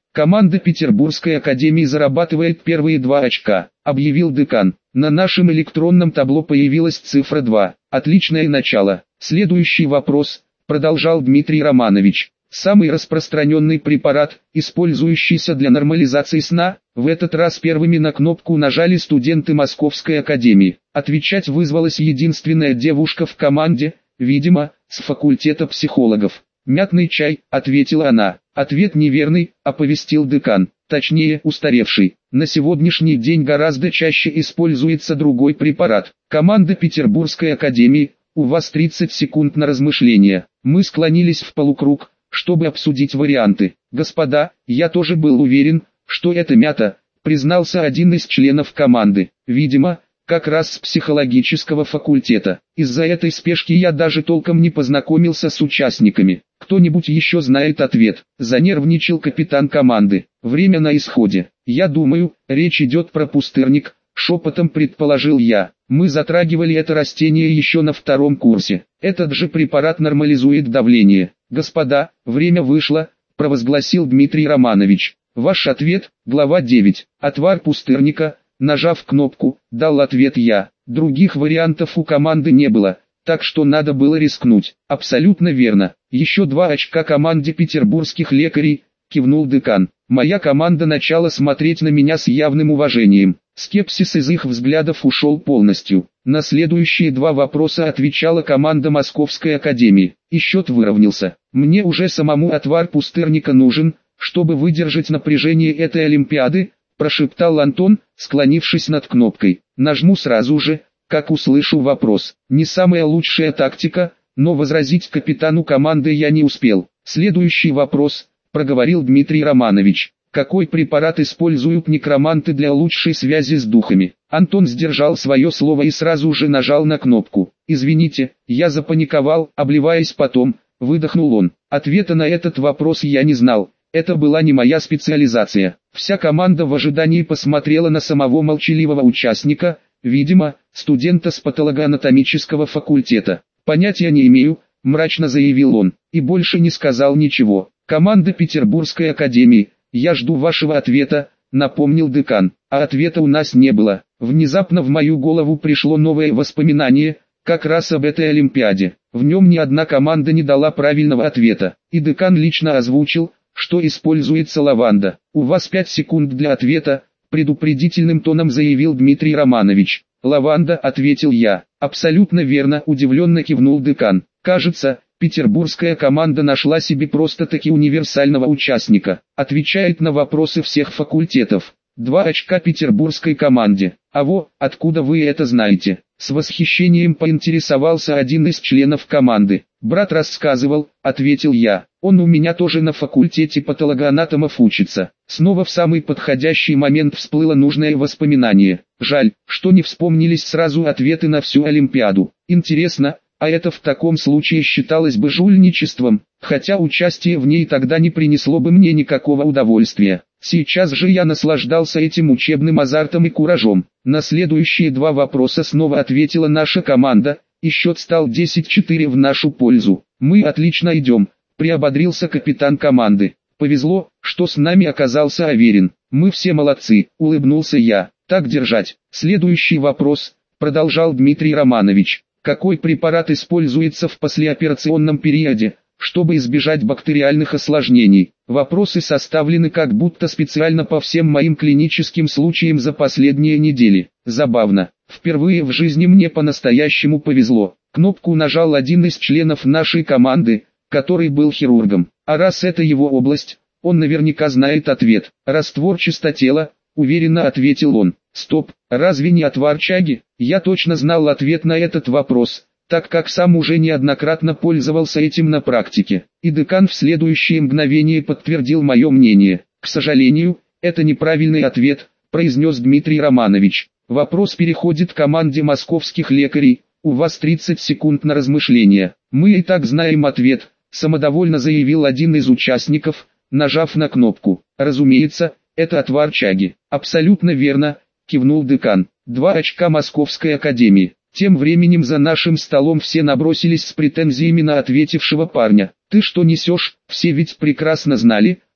Команда Петербургской академии зарабатывает первые 2 очка, объявил декан. На нашем электронном табло появилась цифра 2. Отличное начало. Следующий вопрос, продолжал Дмитрий Романович. Самый распространенный препарат, использующийся для нормализации сна, в этот раз первыми на кнопку нажали студенты Московской академии. Отвечать вызвалась единственная девушка в команде, видимо, с факультета психологов. «Мятный чай», — ответила она. «Ответ неверный», — оповестил декан. Точнее, устаревший. На сегодняшний день гораздо чаще используется другой препарат. Команда Петербургской академии, у вас 30 секунд на размышление. Мы склонились в полукруг, чтобы обсудить варианты. «Господа, я тоже был уверен, что это мята», — признался один из членов команды. «Видимо, как раз с психологического факультета. Из-за этой спешки я даже толком не познакомился с участниками. Кто-нибудь еще знает ответ?» Занервничал капитан команды. «Время на исходе. Я думаю, речь идет про пустырник», — шепотом предположил я. «Мы затрагивали это растение еще на 2-м курсе. Этот же препарат нормализует давление». «Господа, время вышло», — провозгласил Дмитрий Романович. «Ваш ответ, глава 9. Отвар пустырника». Нажав кнопку, дал ответ я. Других вариантов у команды не было, так что надо было рискнуть. «Абсолютно верно. Еще 2 очка команде петербургских лекарей», — кивнул декан. Моя команда начала смотреть на меня с явным уважением. Скепсис из их взглядов ушел полностью. На следующие 2 вопроса отвечала команда Московской академии, и счет выровнялся. «Мне уже самому отвар пустырника нужен, чтобы выдержать напряжение этой олимпиады», — прошептал Антон, склонившись над кнопкой. «Нажму сразу же, как услышу вопрос». Не самая лучшая тактика, но возразить капитану команды я не успел. «Следующий вопрос», — проговорил Дмитрий Романович. «Какой препарат используют некроманты для лучшей связи с духами?» Антон сдержал свое слово и сразу же нажал на кнопку. «Извините, я запаниковал, обливаясь потом», — выдохнул он. Ответа на этот вопрос я не знал. Это была не моя специализация. Вся команда в ожидании посмотрела на самого молчаливого участника, видимо, студента с патологоанатомического факультета. «Понятия не имею», — мрачно заявил он, и больше не сказал ничего. «Команда Петербургской академии, я жду вашего ответа», — напомнил декан. А ответа у нас не было. Внезапно в мою голову пришло новое воспоминание, как раз об этой олимпиаде. В нем ни одна команда не дала правильного ответа, и декан лично озвучил, что используется лаванда. «У вас 5 секунд для ответа», — предупредительным тоном заявил Дмитрий Романович. «Лаванда», — ответил я. «Абсолютно верно», — удивленно кивнул декан. «Кажется, петербургская команда нашла себе просто-таки универсального участника. Отвечает на вопросы всех факультетов. 2 очка петербургской команде. А откуда вы это знаете?» С восхищением поинтересовался один из членов команды. «Брат рассказывал», — ответил я. «Он у меня тоже на факультете патологоанатомов учится». Снова в самый подходящий момент всплыло нужное воспоминание. Жаль, что не вспомнились сразу ответы на всю олимпиаду. Интересно, а это в таком случае считалось бы жульничеством, хотя участие в ней тогда не принесло бы мне никакого удовольствия. Сейчас же я наслаждался этим учебным азартом и куражом. На следующие 2 вопроса снова ответила наша команда, и счет стал 10-4 в нашу пользу. «Мы отлично идем», — приободрился капитан команды. «Повезло, что с нами оказался Аверин. Мы все молодцы», — улыбнулся я. «Так держать». Следующий вопрос, продолжал Дмитрий Романович. «Какой препарат используется в послеоперационном периоде, чтобы избежать бактериальных осложнений?» Вопросы составлены как будто специально по всем моим клиническим случаям за последние недели. Забавно. Впервые в жизни мне по-настоящему повезло. Кнопку нажал один из членов нашей команды, который был хирургом. А раз это его область, он наверняка знает ответ. «Раствор чистотела», — уверенно ответил он. «Стоп, разве не отвар чаги?» Я точно знал ответ на этот вопрос, так как сам уже неоднократно пользовался этим на практике. И декан в следующее мгновение подтвердил мое мнение. «К сожалению, это неправильный ответ», — произнес Дмитрий Романович. «Вопрос переходит к команде московских лекарей, у вас 30 секунд на размышление». «Мы и так знаем ответ», — самодовольно заявил один из участников, нажав на кнопку. «Разумеется, это отвар чаги». «Абсолютно верно», — кивнул декан. 2 очка Московской академии. Тем временем за нашим столом все набросились с претензиями на ответившего парня. «Ты что несешь? Все ведь прекрасно знали,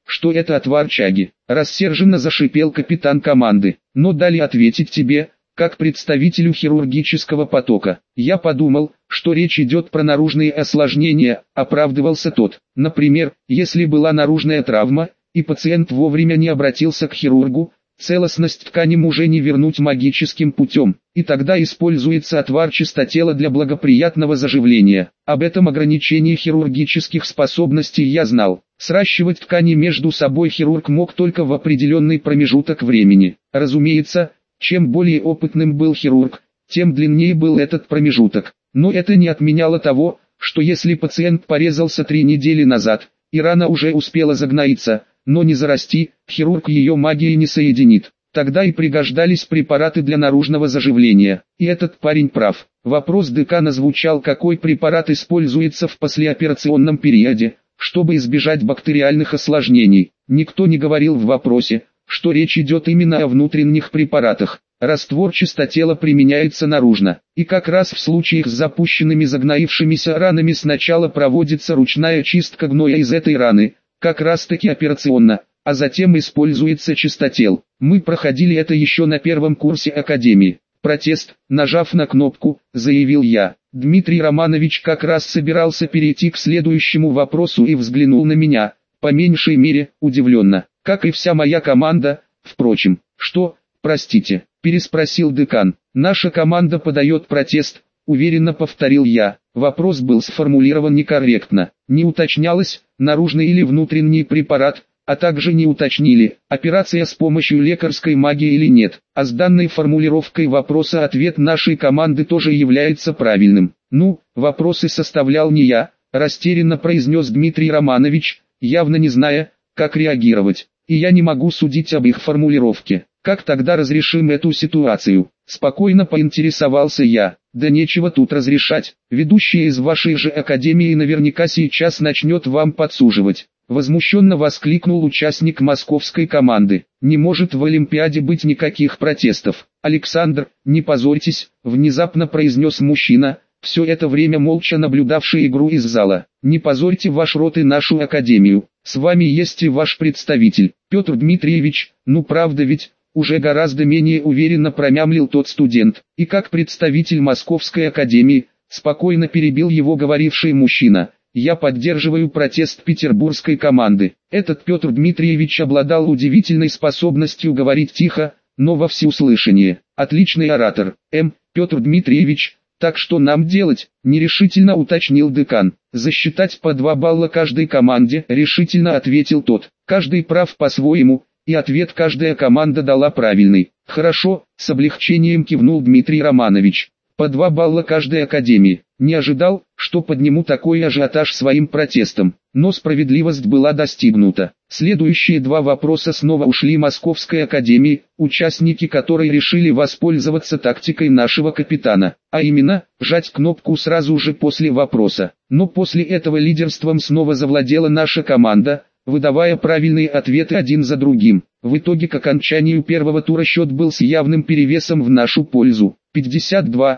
что это отвар чаги. Рассерженно зашипел капитан команды. Но дали ответить тебе, как представителю хирургического потока. Я подумал, что речь идет про наружные осложнения, оправдывался тот. Например, если была наружная травма, и пациент вовремя не обратился к хирургу, целостность тканям уже не вернуть магическим путем, и тогда используется отвар чистотела для благоприятного заживления. Об этом ограничении хирургических способностей я знал. Сращивать ткани между собой хирург мог только в определенный промежуток времени. Разумеется, чем более опытным был хирург, тем длиннее был этот промежуток. Но это не отменяло того, что если пациент порезался 3 недели назад, и рана уже успела загноиться, но не зарасти, хирург ее магией не соединит. Тогда и пригождались препараты для наружного заживления. И этот парень прав. Вопрос декана звучал, какой препарат используется в послеоперационном периоде, чтобы избежать бактериальных осложнений. Никто не говорил в вопросе, что речь идет именно о внутренних препаратах. Раствор чистотела применяется наружно, и как раз в случаях с запущенными загноившимися ранами сначала проводится ручная чистка гноя из этой раны, как раз таки операционно, а затем используется чистотел. Мы проходили это еще на первом курсе академии. Протест, нажав на кнопку, заявил я. Дмитрий Романович как раз собирался перейти к следующему вопросу и взглянул на меня, по меньшей мере, удивленно, как и вся моя команда, впрочем. Что, простите, переспросил декан. Наша команда подает протест, уверенно повторил я. Вопрос был сформулирован некорректно. Не уточнялось, наружный или внутренний препарат, а также не уточнили, операция с помощью лекарской магии или нет. А с данной формулировкой вопроса ответ нашей команды тоже является правильным. Ну, вопросы составлял не я, растерянно произнес Дмитрий Романович, явно не зная, как реагировать. И я не могу судить об их формулировке. Как тогда разрешим эту ситуацию? Спокойно поинтересовался я. Да нечего тут разрешать. Ведущая из вашей же академии наверняка сейчас начнет вам подсуживать. Возмущенно воскликнул участник московской команды. Не может в Олимпиаде быть никаких протестов. Александр, не позорьтесь, внезапно произнес мужчина, все это время молча наблюдавший игру из зала. Не позорьте ваш род и нашу академию. С вами есть и ваш представитель, Петр Дмитриевич, ну правда ведь, уже гораздо менее уверенно промямлил тот студент. И как представитель Московской академии, спокойно перебил его говоривший мужчина. Я поддерживаю протест петербургской команды. Этот Петр Дмитриевич обладал удивительной способностью говорить тихо, но во всеуслышание. Отличный оратор. Петр Дмитриевич, так что нам делать? Нерешительно уточнил декан. Засчитать по 2 балла каждой команде, решительно ответил тот. Каждый прав по-своему, и ответ каждая команда дала правильный. Хорошо, с облегчением кивнул Дмитрий Романович. По 2 балла каждой академии. Не ожидал, что подниму такой ажиотаж своим протестом, но справедливость была достигнута. Следующие 2 вопроса снова ушли Московской академии, участники которой решили воспользоваться тактикой нашего капитана, а именно, жать кнопку сразу же после вопроса. Но после этого лидерством снова завладела наша команда, выдавая правильные ответы один за другим. В итоге к окончанию первого тура счет был с явным перевесом в нашу пользу. 52-10.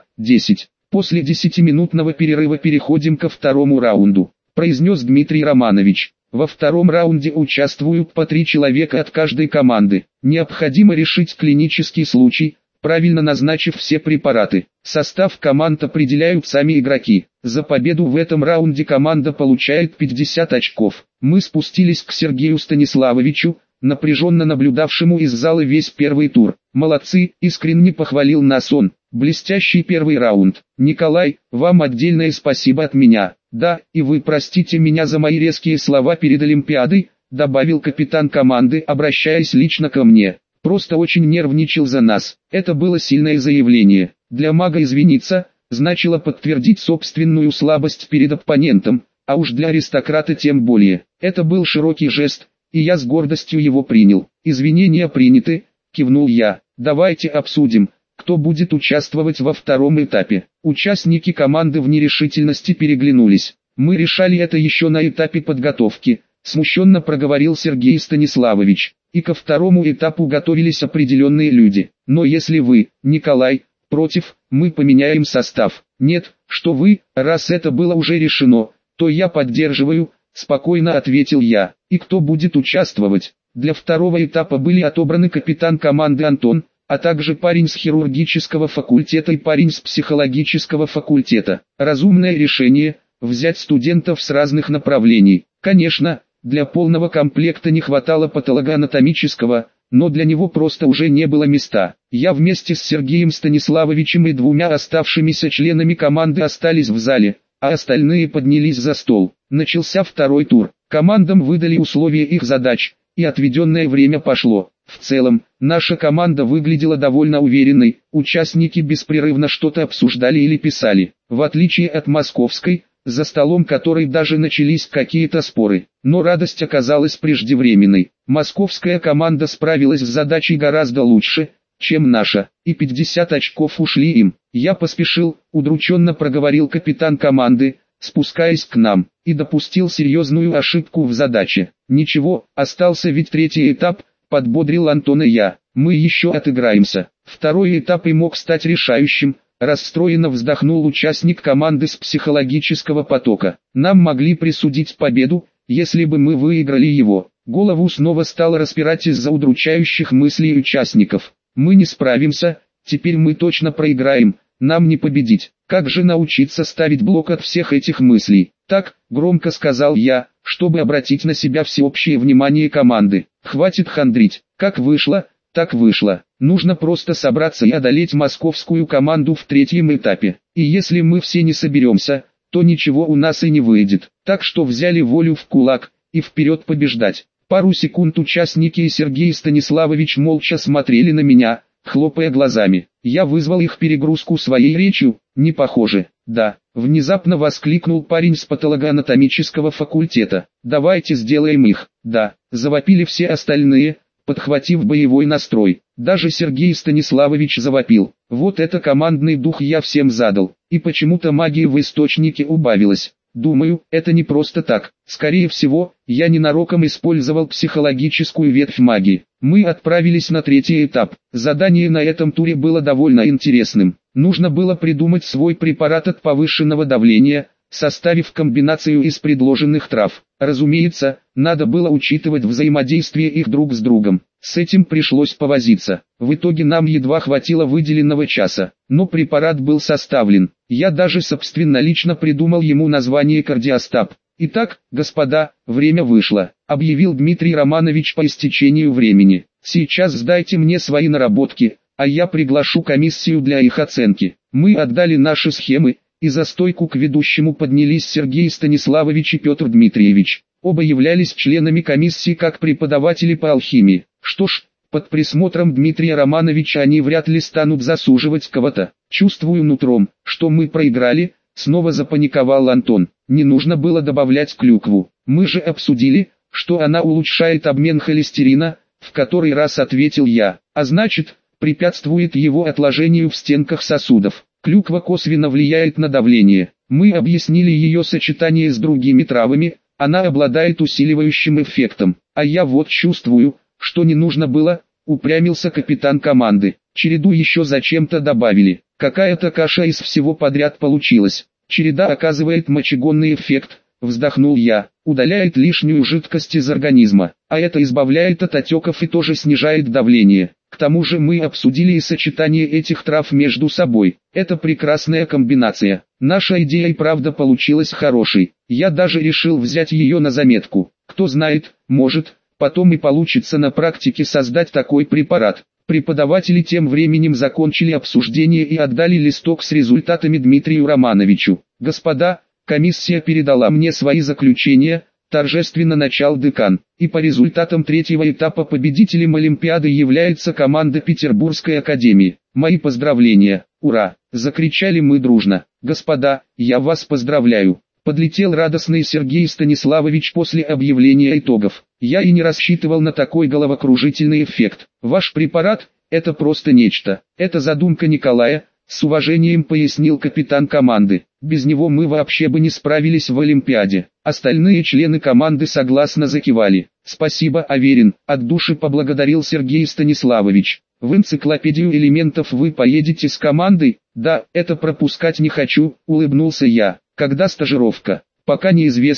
После 10-минутного перерыва переходим ко второму раунду, произнес Дмитрий Романович. Во втором раунде участвуют по 3 человека от каждой команды. Необходимо решить клинический случай, правильно назначив все препараты. Состав команд определяют сами игроки. За победу в этом раунде команда получает 50 очков. Мы спустились к Сергею Станиславовичу, напряженно наблюдавшему из зала весь первый тур. «Молодцы», искренне похвалил нас он. «Блестящий первый раунд. Николай, вам отдельное спасибо от меня. Да, и вы простите меня за мои резкие слова перед Олимпиадой», добавил капитан команды, обращаясь лично ко мне. «Просто очень нервничал за нас». Это было сильное заявление. Для мага извиниться, значило подтвердить собственную слабость перед оппонентом, а уж для аристократа тем более. Это был широкий жест, и я с гордостью его принял. «Извинения приняты», кивнул я. «Давайте обсудим, кто будет участвовать во втором этапе». Участники команды в нерешительности переглянулись. «Мы решали это еще на этапе подготовки», смущенно проговорил Сергей Станиславович. «И ко второму этапу готовились определенные люди. Но если вы, Николай, против, мы поменяем состав». «Нет, что вы, раз это было уже решено, то я поддерживаю», спокойно ответил я. И кто будет участвовать? Для второго этапа были отобраны капитан команды Антон, а также парень с хирургического факультета и парень с психологического факультета. Разумное решение – взять студентов с разных направлений. Конечно, для полного комплекта не хватало патологоанатомического, но для него просто уже не было места. Я вместе с Сергеем Станиславовичем и двумя оставшимися членами команды остались в зале, а остальные поднялись за стол. Начался второй тур. Командам выдали условия их задач, и отведенное время пошло. В целом, наша команда выглядела довольно уверенной, участники беспрерывно что-то обсуждали или писали. В отличие от московской, за столом которой даже начались какие-то споры. Но радость оказалась преждевременной. Московская команда справилась с задачей гораздо лучше, чем наша, и 50 очков ушли им. Я поспешил, удрученно проговорил капитан команды, спускаясь к нам, и допустил серьезную ошибку в задаче. Ничего, остался ведь третий этап, подбодрил Антона я. Мы еще отыграемся. Второй этап и мог стать решающим. Расстроенно вздохнул участник команды с психологического потока. Нам могли присудить победу, если бы мы выиграли его. Голову снова стало распирать из-за удручающих мыслей участников. Мы не справимся, теперь мы точно проиграем, нам не победить. Как же научиться ставить блок от всех этих мыслей? Так, громко сказал я, чтобы обратить на себя всеобщее внимание команды. Хватит хандрить, как вышло, так вышло. Нужно просто собраться и одолеть московскую команду в третьем этапе. И если мы все не соберемся, то ничего у нас и не выйдет. Так что взяли волю в кулак, и вперед побеждать. Пару секунд участники и Сергей Станиславович молча смотрели на меня, хлопая глазами. Я вызвал их перегрузку своей речью, не похоже. Да, внезапно воскликнул парень с патологоанатомического факультета. Давайте сделаем их. Да, завопили все остальные, подхватив боевой настрой. Даже Сергей Станиславович завопил. Вот это командный дух я всем задал. И почему-то магии в источнике убавилось. Думаю, это не просто так. Скорее всего, я ненароком использовал психологическую ветвь магии. Мы отправились на третий этап. Задание на этом туре было довольно интересным. Нужно было придумать свой препарат от повышенного давления, составив комбинацию из предложенных трав. Разумеется, надо было учитывать взаимодействие их друг с другом. С этим пришлось повозиться. В итоге нам едва хватило выделенного часа. Но препарат был составлен. Я даже собственнолично придумал ему название кардиостаб. Итак, господа, время вышло, объявил Дмитрий Романович по истечению времени. Сейчас сдайте мне свои наработки, а я приглашу комиссию для их оценки. Мы отдали наши схемы, и за стойку к ведущему поднялись Сергей Станиславович и Петр Дмитриевич. Оба являлись членами комиссии как преподаватели по алхимии. Что ж, под присмотром Дмитрия Романовича они вряд ли станут засуживать кого-то. Чувствую нутром, что мы проиграли, снова запаниковал Антон. Не нужно было добавлять клюкву. Мы же обсудили, что она улучшает обмен холестерина, в который раз ответил я. А значит, препятствует его отложению в стенках сосудов. Клюква косвенно влияет на давление. Мы объяснили ее сочетание с другими травами, она обладает усиливающим эффектом. А я вот чувствую, что не нужно было, упрямился капитан команды. Череду еще зачем-то добавили. Какая-то каша из всего подряд получилась. Череда оказывает мочегонный эффект, вздохнул я, удаляет лишнюю жидкость из организма, а это избавляет от отеков и тоже снижает давление. К тому же мы обсудили и сочетание этих трав между собой. Это прекрасная комбинация. Наша идея и правда получилась хорошей. Я даже решил взять ее на заметку. Кто знает, может, потом и получится на практике создать такой препарат. Преподаватели тем временем закончили обсуждение и отдали листок с результатами Дмитрию Романовичу. Господа, комиссия передала мне свои заключения, торжественно начал декан. И по результатам третьего этапа победителем Олимпиады является команда Петербургской академии. Мои поздравления, ура! Закричали мы дружно. Господа, я вас поздравляю. Подлетел радостный Сергей Станиславович после объявления итогов. Я и не рассчитывал на такой головокружительный эффект. Ваш препарат – это просто нечто. Это задумка Николая, с уважением пояснил капитан команды. Без него мы вообще бы не справились в Олимпиаде. Остальные члены команды согласно закивали. Спасибо, Аверин, от души поблагодарил Сергей Станиславович. В энциклопедию элементов вы поедете с командой? Да, это пропускать не хочу, улыбнулся я. Когда стажировка? Пока неизвестно,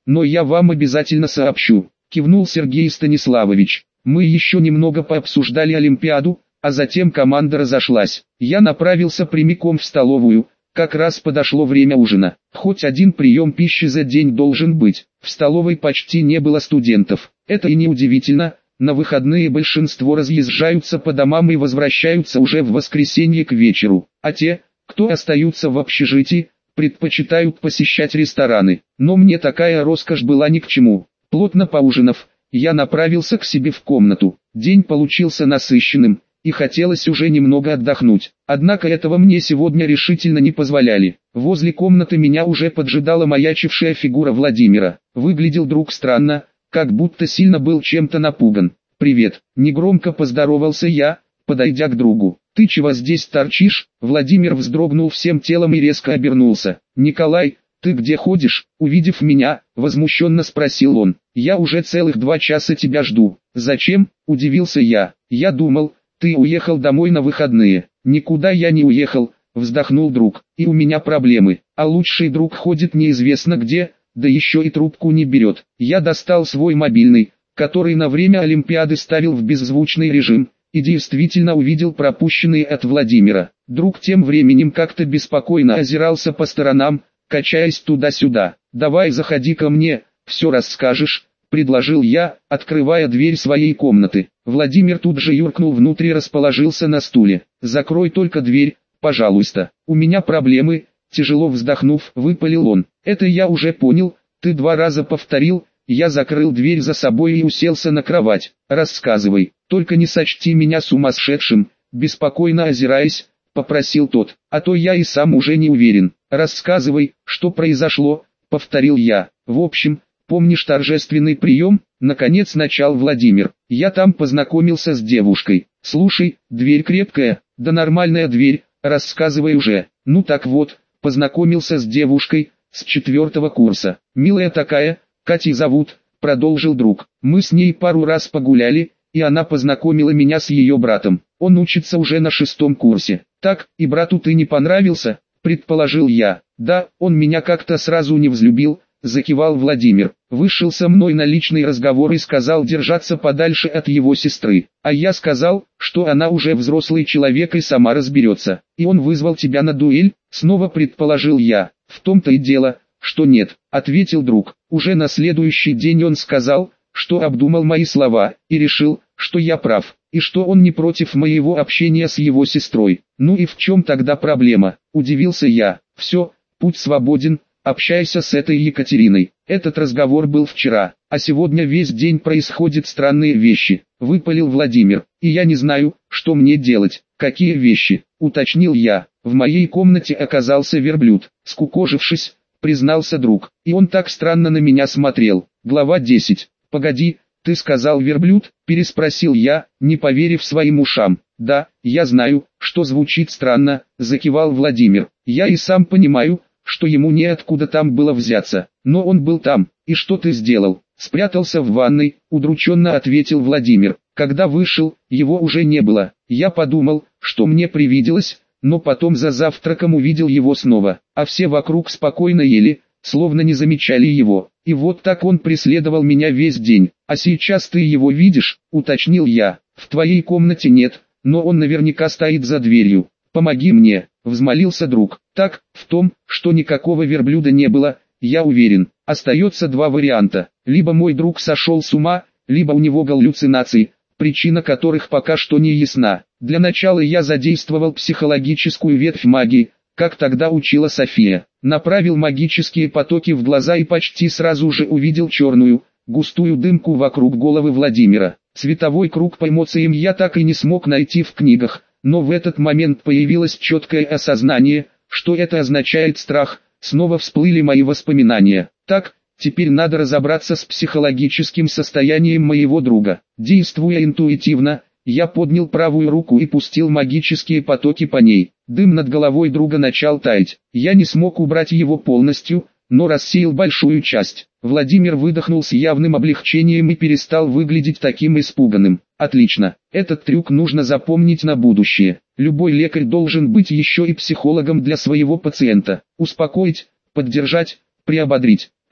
но я вам обязательно сообщу, кивнул Сергей Станиславович. Мы еще немного пообсуждали Олимпиаду, а затем команда разошлась. Я направился прямиком в столовую, как раз подошло время ужина. Хоть один прием пищи за день должен быть. В столовой почти не было студентов. Это и не удивительно, на выходные большинство разъезжаются по домам и возвращаются уже в воскресенье к вечеру. А те, кто остаются в общежитии, предпочитают посещать рестораны. Но мне такая роскошь была ни к чему. Плотно поужинав, я направился к себе в комнату. День получился насыщенным, и хотелось уже немного отдохнуть. Однако этого мне сегодня решительно не позволяли. Возле комнаты меня уже поджидала маячившая фигура Владимира. Выглядел друг странно, как будто сильно был чем-то напуган. «Привет», — негромко поздоровался я, подойдя к другу. «Ты чего здесь торчишь?» Владимир вздрогнул всем телом и резко обернулся. «Николай, ты где ходишь?» Увидев меня, возмущенно спросил он. «Я уже целых 2 часа тебя жду». «Зачем?» – удивился я. «Я думал, ты уехал домой на выходные». «Никуда я не уехал», – вздохнул друг. «И у меня проблемы. А лучший друг ходит неизвестно где, да еще и трубку не берет». Я достал свой мобильный, который на время Олимпиады ставил в беззвучный режим, и действительно увидел пропущенные от Владимира. Друг тем временем как-то беспокойно озирался по сторонам, качаясь туда-сюда. «Давай заходи ко мне, все расскажешь», — предложил я, открывая дверь своей комнаты. Владимир тут же юркнул внутрь и расположился на стуле. «Закрой только дверь, пожалуйста. У меня проблемы», — тяжело вздохнув, выпалил он. «Это я уже понял, ты 2 раза повторил». Я закрыл дверь за собой и уселся на кровать. «Рассказывай, только не сочти меня сумасшедшим», — беспокойно озираясь, попросил тот. «А то я и сам уже не уверен». «Рассказывай, что произошло», — повторил я. «В общем, помнишь торжественный прием?» — наконец начал Владимир. «Я там познакомился с девушкой». «Слушай, дверь крепкая, да нормальная дверь, рассказывай уже». «Ну так вот, познакомился с девушкой, с 4-го курса. Милая такая, Катей зовут», — продолжил друг. «Мы с ней пару раз погуляли, и она познакомила меня с ее братом. Он учится уже на 6-м курсе». «Так, и брату ты не понравился?» — предположил я. «Да, он меня как-то сразу не взлюбил», — закивал Владимир. «Вышел со мной на личный разговор и сказал держаться подальше от его сестры. А я сказал, что она уже взрослый человек и сама разберется. И он вызвал тебя на дуэль?» — снова предположил я. «В том-то и дело, что нет», — ответил друг. Уже на следующий день он сказал, что обдумал мои слова, и решил, что я прав, и что он не против моего общения с его сестрой. «Ну и в чем тогда проблема?» – удивился я. «Все, путь свободен, общайся с этой Екатериной». Этот разговор был вчера, а сегодня весь день происходят странные вещи, выпалил Владимир. «И я не знаю, что мне делать». «Какие вещи?» – уточнил я. «В моей комнате оказался верблюд», скукожившись, признался друг. «И он так странно на меня смотрел». Глава 10. «Погоди, ты сказал верблюд?» – переспросил я, не поверив своим ушам. «Да, я знаю, что звучит странно», – закивал Владимир. «Я и сам понимаю, что ему неоткуда там было взяться. Но он был там. И что ты сделал?» «Спрятался в ванной», – удрученно ответил Владимир. «Когда вышел, его уже не было. Я подумал, что мне привиделось, но потом за завтраком увидел его снова, а все вокруг спокойно ели, словно не замечали его. И вот так он преследовал меня весь день. А сейчас ты его видишь?» – уточнил я. «В твоей комнате нет, но он наверняка стоит за дверью. Помоги мне», – взмолился друг. «Так, в том, что никакого верблюда не было, я уверен. Остается 2 варианта. Либо мой друг сошел с ума, либо у него галлюцинации, причина которых пока что не ясна. Для начала я задействовал психологическую ветвь магии, как тогда учила София. Направил магические потоки в глаза и почти сразу же увидел черную, густую дымку вокруг головы Владимира. Световой круг по эмоциям я так и не смог найти в книгах, но в этот момент появилось четкое осознание, что это означает страх. Снова всплыли мои воспоминания. Так, теперь надо разобраться с психологическим состоянием моего друга. Действуя интуитивно, я поднял правую руку и пустил магические потоки по ней. Дым над головой друга начал таять. Я не смог убрать его полностью, но рассеял большую часть. Владимир выдохнул с явным облегчением и перестал выглядеть таким испуганным. «Отлично, этот трюк нужно запомнить на будущее. Любой лекарь должен быть еще и психологом для своего пациента. Успокоить, поддержать, приободрить.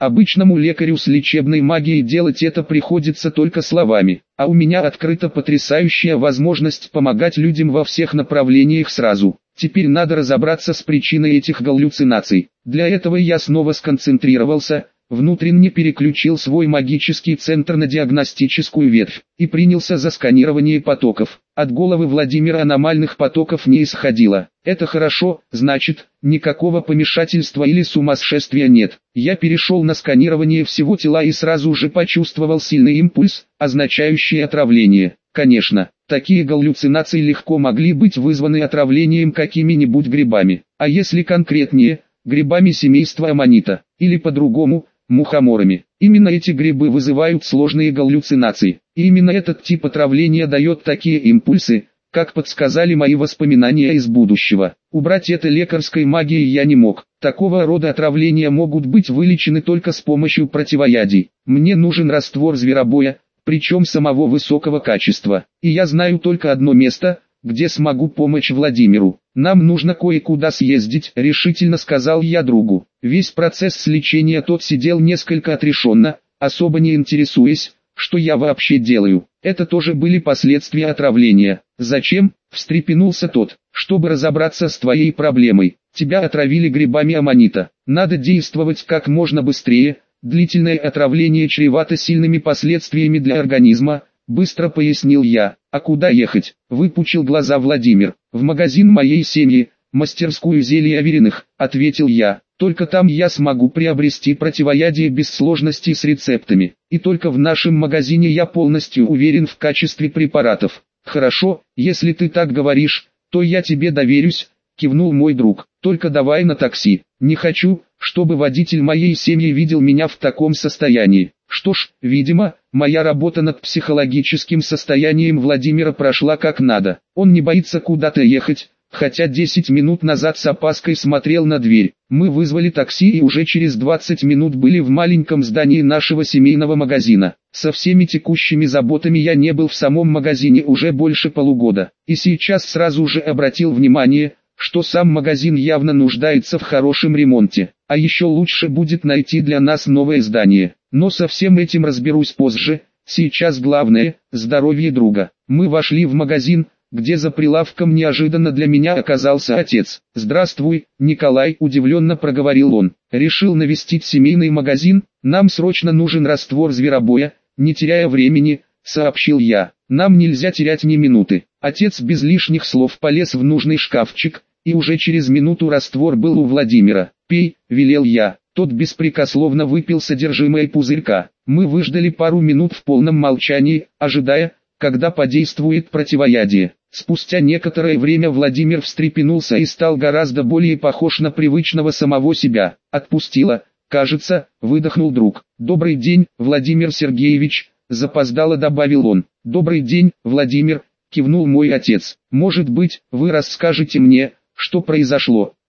Обычному лекарю с лечебной магией делать это приходится только словами, а у меня открыта потрясающая возможность помогать людям во всех направлениях сразу. Теперь надо разобраться с причиной этих галлюцинаций. Для этого я снова сконцентрировался, внутренне переключил свой магический центр на диагностическую ветвь и принялся за сканирование потоков. От головы Владимира аномальных потоков не исходило. Это хорошо, значит, никакого помешательства или сумасшествия нет. Я перешел на сканирование всего тела и сразу же почувствовал сильный импульс, означающий отравление. Конечно, такие галлюцинации легко могли быть вызваны отравлением какими-нибудь грибами, а если конкретнее, грибами семейства аммонита, или по-другому, мухоморами. Именно эти грибы вызывают сложные галлюцинации, и именно этот тип отравления дает такие импульсы, как подсказали мои воспоминания из будущего. Убрать это лекарской магией я не мог. Такого рода отравления могут быть вылечены только с помощью противоядий. Мне нужен раствор зверобоя, причем самого высокого качества. И я знаю только одно место, где смогу помочь Владимиру. Нам нужно кое-куда съездить, решительно сказал я другу. Весь процесс лечения тот сидел несколько отрешенно, особо не интересуясь, что я вообще делаю. Это тоже были последствия отравления. Зачем? Встрепенулся тот. Чтобы разобраться с твоей проблемой. Тебя отравили грибами аммонита. Надо действовать как можно быстрее. Длительное отравление чревато сильными последствиями для организма, быстро пояснил я. А куда ехать? Выпучил глаза Владимир. В магазин моей семьи, мастерскую зелий Авериных, ответил я. Только там я смогу приобрести противоядие без сложностей с рецептами. И только в нашем магазине я полностью уверен в качестве препаратов. Хорошо, если ты так говоришь, то я тебе доверюсь, кивнул мой друг. Только давай на такси. Не хочу, чтобы водитель моей семьи видел меня в таком состоянии. Что ж, видимо, моя работа над психологическим состоянием Владимира прошла как надо. Он не боится куда-то ехать, хотя 10 минут назад с опаской смотрел на дверь. Мы вызвали такси и уже через 20 минут были в маленьком здании нашего семейного магазина. Со всеми текущими заботами я не был в самом магазине уже больше полугода. И сейчас сразу же обратил внимание, что сам магазин явно нуждается в хорошем ремонте. А еще лучше будет найти для нас новое здание. Но со всем этим разберусь позже. Сейчас главное – здоровье друга. Мы вошли в магазин, где за прилавком неожиданно для меня оказался отец. «Здравствуй, Николай», – удивленно проговорил он. «Решил навестить семейный магазин? Нам срочно нужен раствор зверобоя», – не теряя времени, сообщил я. «Нам нельзя терять ни минуты». Отец без лишних слов полез в нужный шкафчик, и уже через минуту раствор был у Владимира. «Пей», – велел я. Тот беспрекословно выпил содержимое пузырька. Мы выждали пару минут в полном молчании, ожидая, когда подействует противоядие. Спустя некоторое время Владимир встрепенулся и стал гораздо более похож на привычного самого себя. «Отпустила, кажется», – выдохнул друг. «Добрый день, Владимир Сергеевич», – запоздало добавил он. «Добрый день, Владимир», – кивнул мой отец. «Может быть, вы расскажете мне, что произошло?»